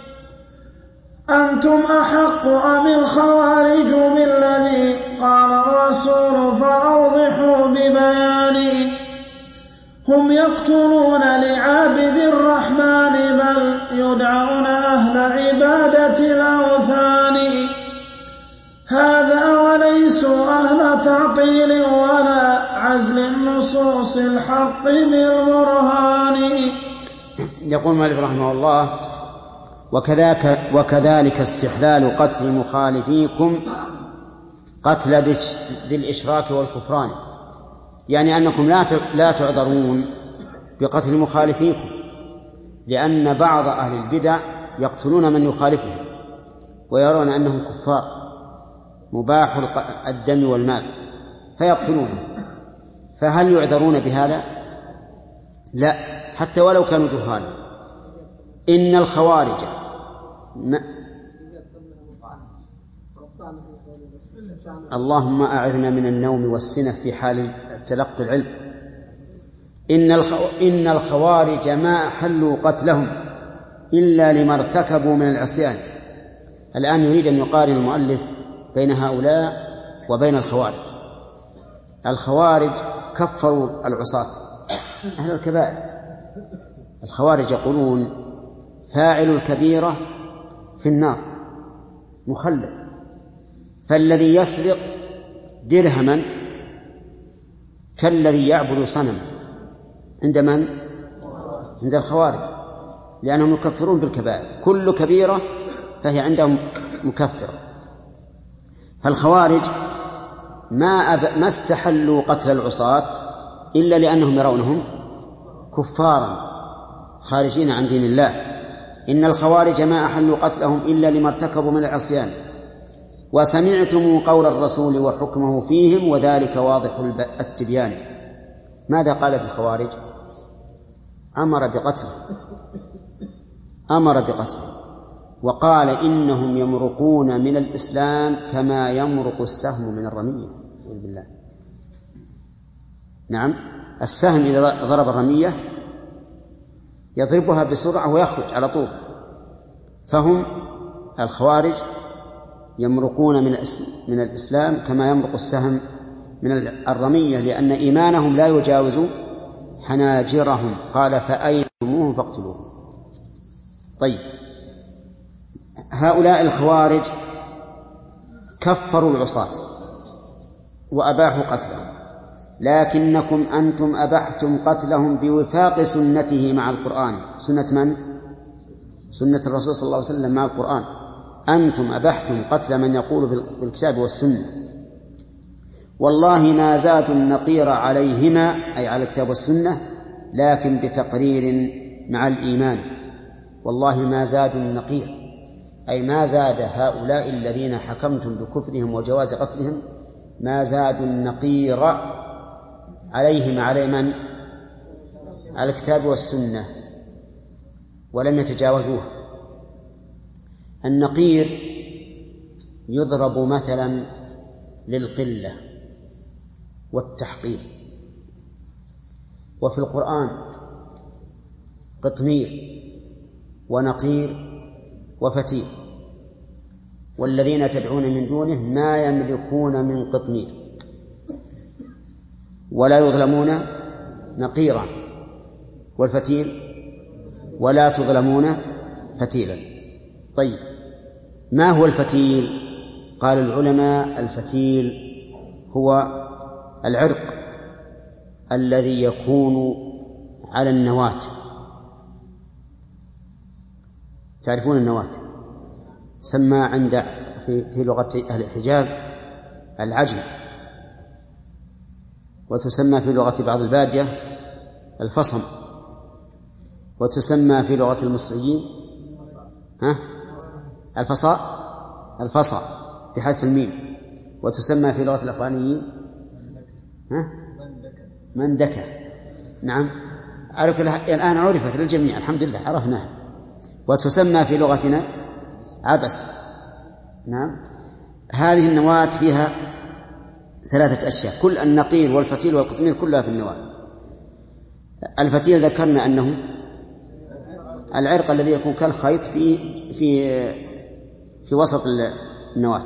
أنتم أحق أم الخوارج بالذي قال الرسول فأوضحوا ببيان. هم يقتلون لعابد الرحمن بل يدعون أهل عبادة الأوثان. هذا وليسوا أهل تعطيل ولا عزل النصوص الحق بالبرهان. يقول مالك رحمه الله: وكذاك وكذلك استحلال قتل مخالفيكم قتل ذي الإشراك والكفران، يعني أنكم لا لا تعذرون بقتل مخالفيكم، لأن بعض أهل البدع يقتلون من يخالفهم ويرون أنهم كفار مباح الدم والمال فيقتلونه، فهل يعذرون بهذا؟ لا، حتى ولو كانوا جهالا. إن الخوارج ما اللهم أعذنا من النوم والسنة في حال تلقي العلم. إن, الخو... إن الخوارج ما أحلوا قتلهم إلا لما ارتكبوا من العصيان. الآن يريد أن يقارن المؤلف بين هؤلاء وبين الخوارج. الخوارج كفروا العصاة أهل الكبائر. الخوارج يقولون فاعل الكبيرة في النار مخلد، فالذي يسرق درهما كالذي يعبد صنما عند من؟ عند الخوارج، لأنهم يكفرون بالكبائر، كل كبيرة فهي عندهم مكفرة. فالخوارج ما, أب... ما استحلوا قتل العصاة إلا لأنهم يرونهم كفارا خارجين عن دين الله. إن الخوارج ما أحلوا قتلهم إلا لما ارتكبوا من العصيان. وسمعتم قول الرسول وحكمه فيهم وذلك واضح التبيان. ماذا قال في الخوارج؟ أمر بقتله أمر بقتله وقال إنهم يمرقون من الإسلام كما يمرق السهم من الرمية بالله. نعم، السهم إذا ضرب الرمية يضربها بسرعة ويخرج على طول. فهم الخوارج يمرقون من من الإسلام كما يمرق السهم من الرمية، لأن إيمانهم لا يجاوز حناجرهم. قال فأينتموهم فاقتلوهم. طيب، هؤلاء الخوارج كفروا العصاة وأباحوا قتلهم، لكنكم أنتم أبحتم قتلهم بوفاق سنته مع القرآن. سنة من؟ سنة الرسول صلى الله عليه وسلم مع القرآن. أنتم أبحتم قتل من يقول بالكتاب والسنة، والله ما زادوا النقير عليهما، أي على الكتاب والسنة، لكن بتقرير مع الإيمان. والله ما زادوا النقير، أي ما زاد هؤلاء الذين حكمتم بكفرهم وجواز قتلهم، ما زادوا النقير عليهم على من؟ على الكتاب والسنة، ولم يتجاوزوه. النقير يضرب مثلا للقلة والتحقير، وفي القرآن قطمير ونقير وفتيل، والذين تدعون من دونه ما يملكون من قطمير ولا يظلمون نقيرا، والفتيل ولا تظلمون فتيلا. طيب، ما هو الفتيل؟ قال العلماء الفتيل هو العرق الذي يكون على النواة. تعرفون النواة؟ سمى عند في, في لغة أهل الحجاز العجم، وتسمى في لغة بعض البادية الفصم، وتسمى في لغة المصريين ها الفصاء الفصا بحذف الميم، وتسمى في لغة الأفغانيين ها مندكة. نعم، الآن عرفت للجميع الحمد لله، عرفناها. وتسمى في لغتنا عبس. نعم، هذه النواة فيها ثلاثة أشياء، كل النقير والفتيل والقطمير كلها في النواة. الفتيل ذكرنا أنه العرق الذي يكون كالخيط في في في وسط النواة،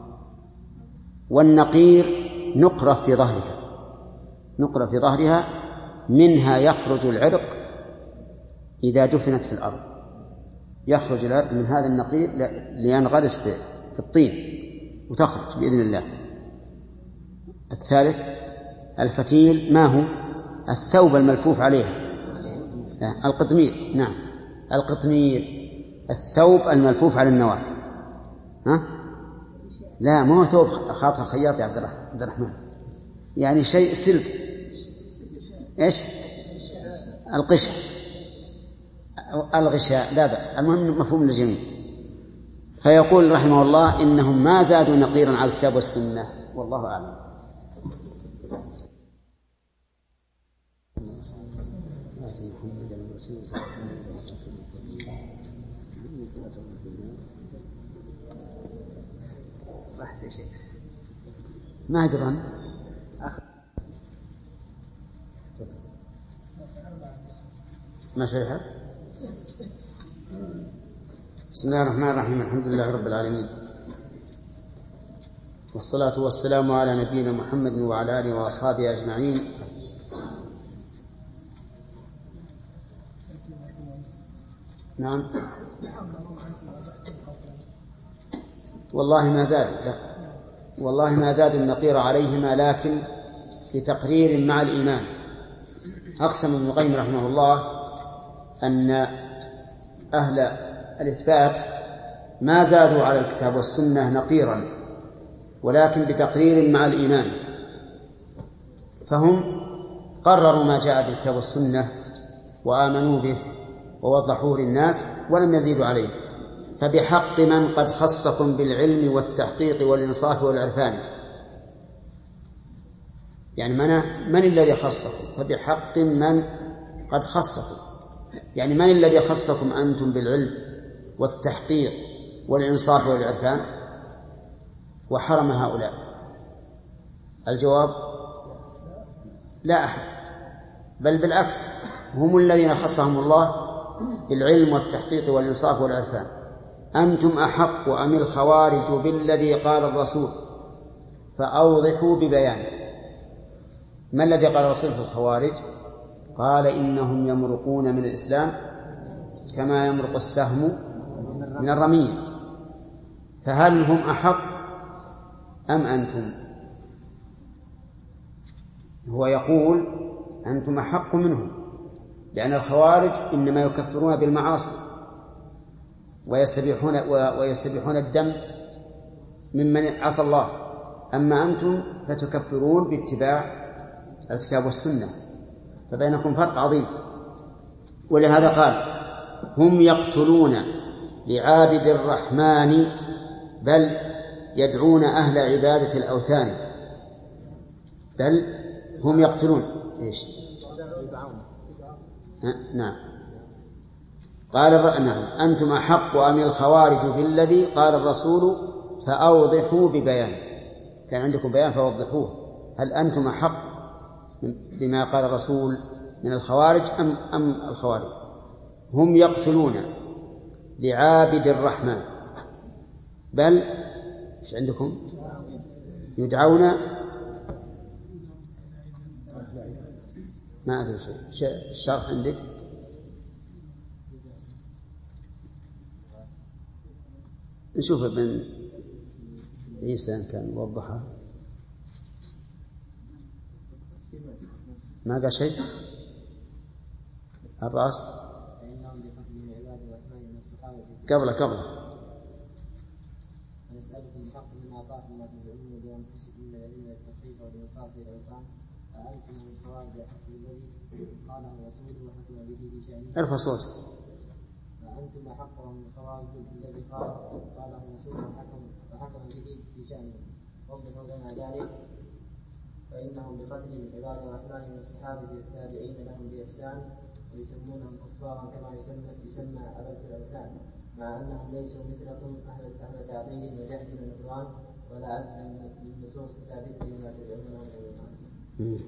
والنقير نقرة في ظهرها، نقرة في ظهرها منها يخرج العرق إذا دفنت في الأرض، يخرج العرق من هذا النقير لينغرس في الطين وتخرج بإذن الله. الثالث الفتيل ما هو؟ الثوب الملفوف عليه القطمير. نعم، القطمير الثوب الملفوف على النواة. ها؟ لا، ما هو ثوب خاطر الخياط يا عبد الرحمن، يعني شيء سلب. إيش؟ القشة، الغشاء، لا بأس، المهم مفهوم للجميع. فيقول رحمه الله إنهم ما زادوا نقيرا على الكتاب والسنة، والله أعلم. ما أدري ما شرحت. بسم الله الرحمن الرحيم، الحمد لله رب العالمين، والصلاة والسلام على نبينا محمد وعلى آله وأصحابه أجمعين. نعم، والله ما زاد، لا والله ما زاد النقير عليهما، لكن بتقرير مع الإيمان. أقسم ابن القيم رحمه الله أن أهل الإثبات ما زادوا على الكتاب والسنة نقيرا، ولكن بتقرير مع الإيمان، فهم قرروا ما جاء بالكتاب والسنة وآمنوا به ووضحوه للناس ولم يزيدوا عليه. فبحق من قد خصكم بالعلم والتحقيق والإنصاف والعرفان، يعني من, من الذي خصكم؟ فبحق من قد خصكم، يعني من الذي خصكم أنتم بالعلم والتحقيق والإنصاف والعرفان وحرم هؤلاء؟ الجواب لا أحد، بل بالعكس، هم الذين خصهم الله بالعلم والتحقيق والإنصاف والعرفان. أنتم أحق أم الخوارج بالذي قال الرسول؟ فأوضحوا ببيانه. ما الذي قال الرسول في الخوارج؟ قال إنهم يمرقون من الإسلام كما يمرق السهم من الرمية. فهل هم أحق أم أنتم؟ هو يقول أنتم أحق منهم، لأن الخوارج إنما يكفرون بالمعاصي ويستبيحون, ويستبيحون الدم ممن عصى الله، أما أنتم فتكفرون باتباع الكتاب والسنة، فبينكم فرق عظيم. ولهذا قال هم يقتلون لعابد الرحمن بل يدعون أهل عبادة الأوثان. بل هم يقتلون إيش؟ نعم. قال نعم أنتم أحق أم الخوارج بالذي قال الرسول فأوضحوا ببيان. كان عندكم بيان فوضحوه. هل أنتم أحق بما قال الرسول من الخوارج أم, أم الخوارج؟ هم يقتلون لعابد الرحمن بل إيش عندكم؟ يدعون ما أدري شيء. الشرح عندك؟ نشوف ابن عيسى إن كان وضحها. ما قال شيء؟ الرأس قبله قبله ونسألكم بحق من أعطاكم ما تزعمون بأنفسكم من العلم والتحقيق والإنصاف في الأوطان فأنتم من الخوارج بحق الذي قاله الرسول وحكم به في شأنه. ارفع صوتك. فأنتم أحق من الخوارج الذي قال قاله الرسول وحكم وحكم به في شأنه. وضحوا لنا ذلك فإنهم بقتلهم عباد الرحمن من الصحابة التابعين لهم بإحسان ويسمونهم كفارا كما يسمى يسمى عبادة الأوثان، مع أنهم ليسوا مثلكم أهل أهل تعطيل وجهل ونكران ولا عزم من نصوص الثابتة لما تزعمونه من الإيمان.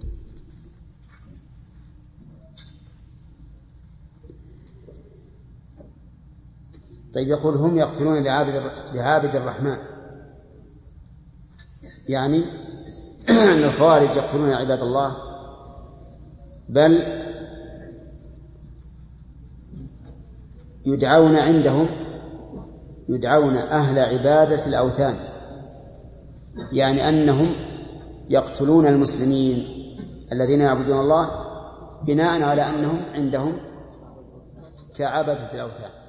طيب يقول هم يقتلون لعابد لعابد الرحمن، يعني أن الخوارج يقتلون عباد الله بل يدعون عندهم يدعون أهل عبادة الأوثان، يعني أنهم يقتلون المسلمين الذين يعبدون الله بناء على أنهم عندهم كعبدة الأوثان.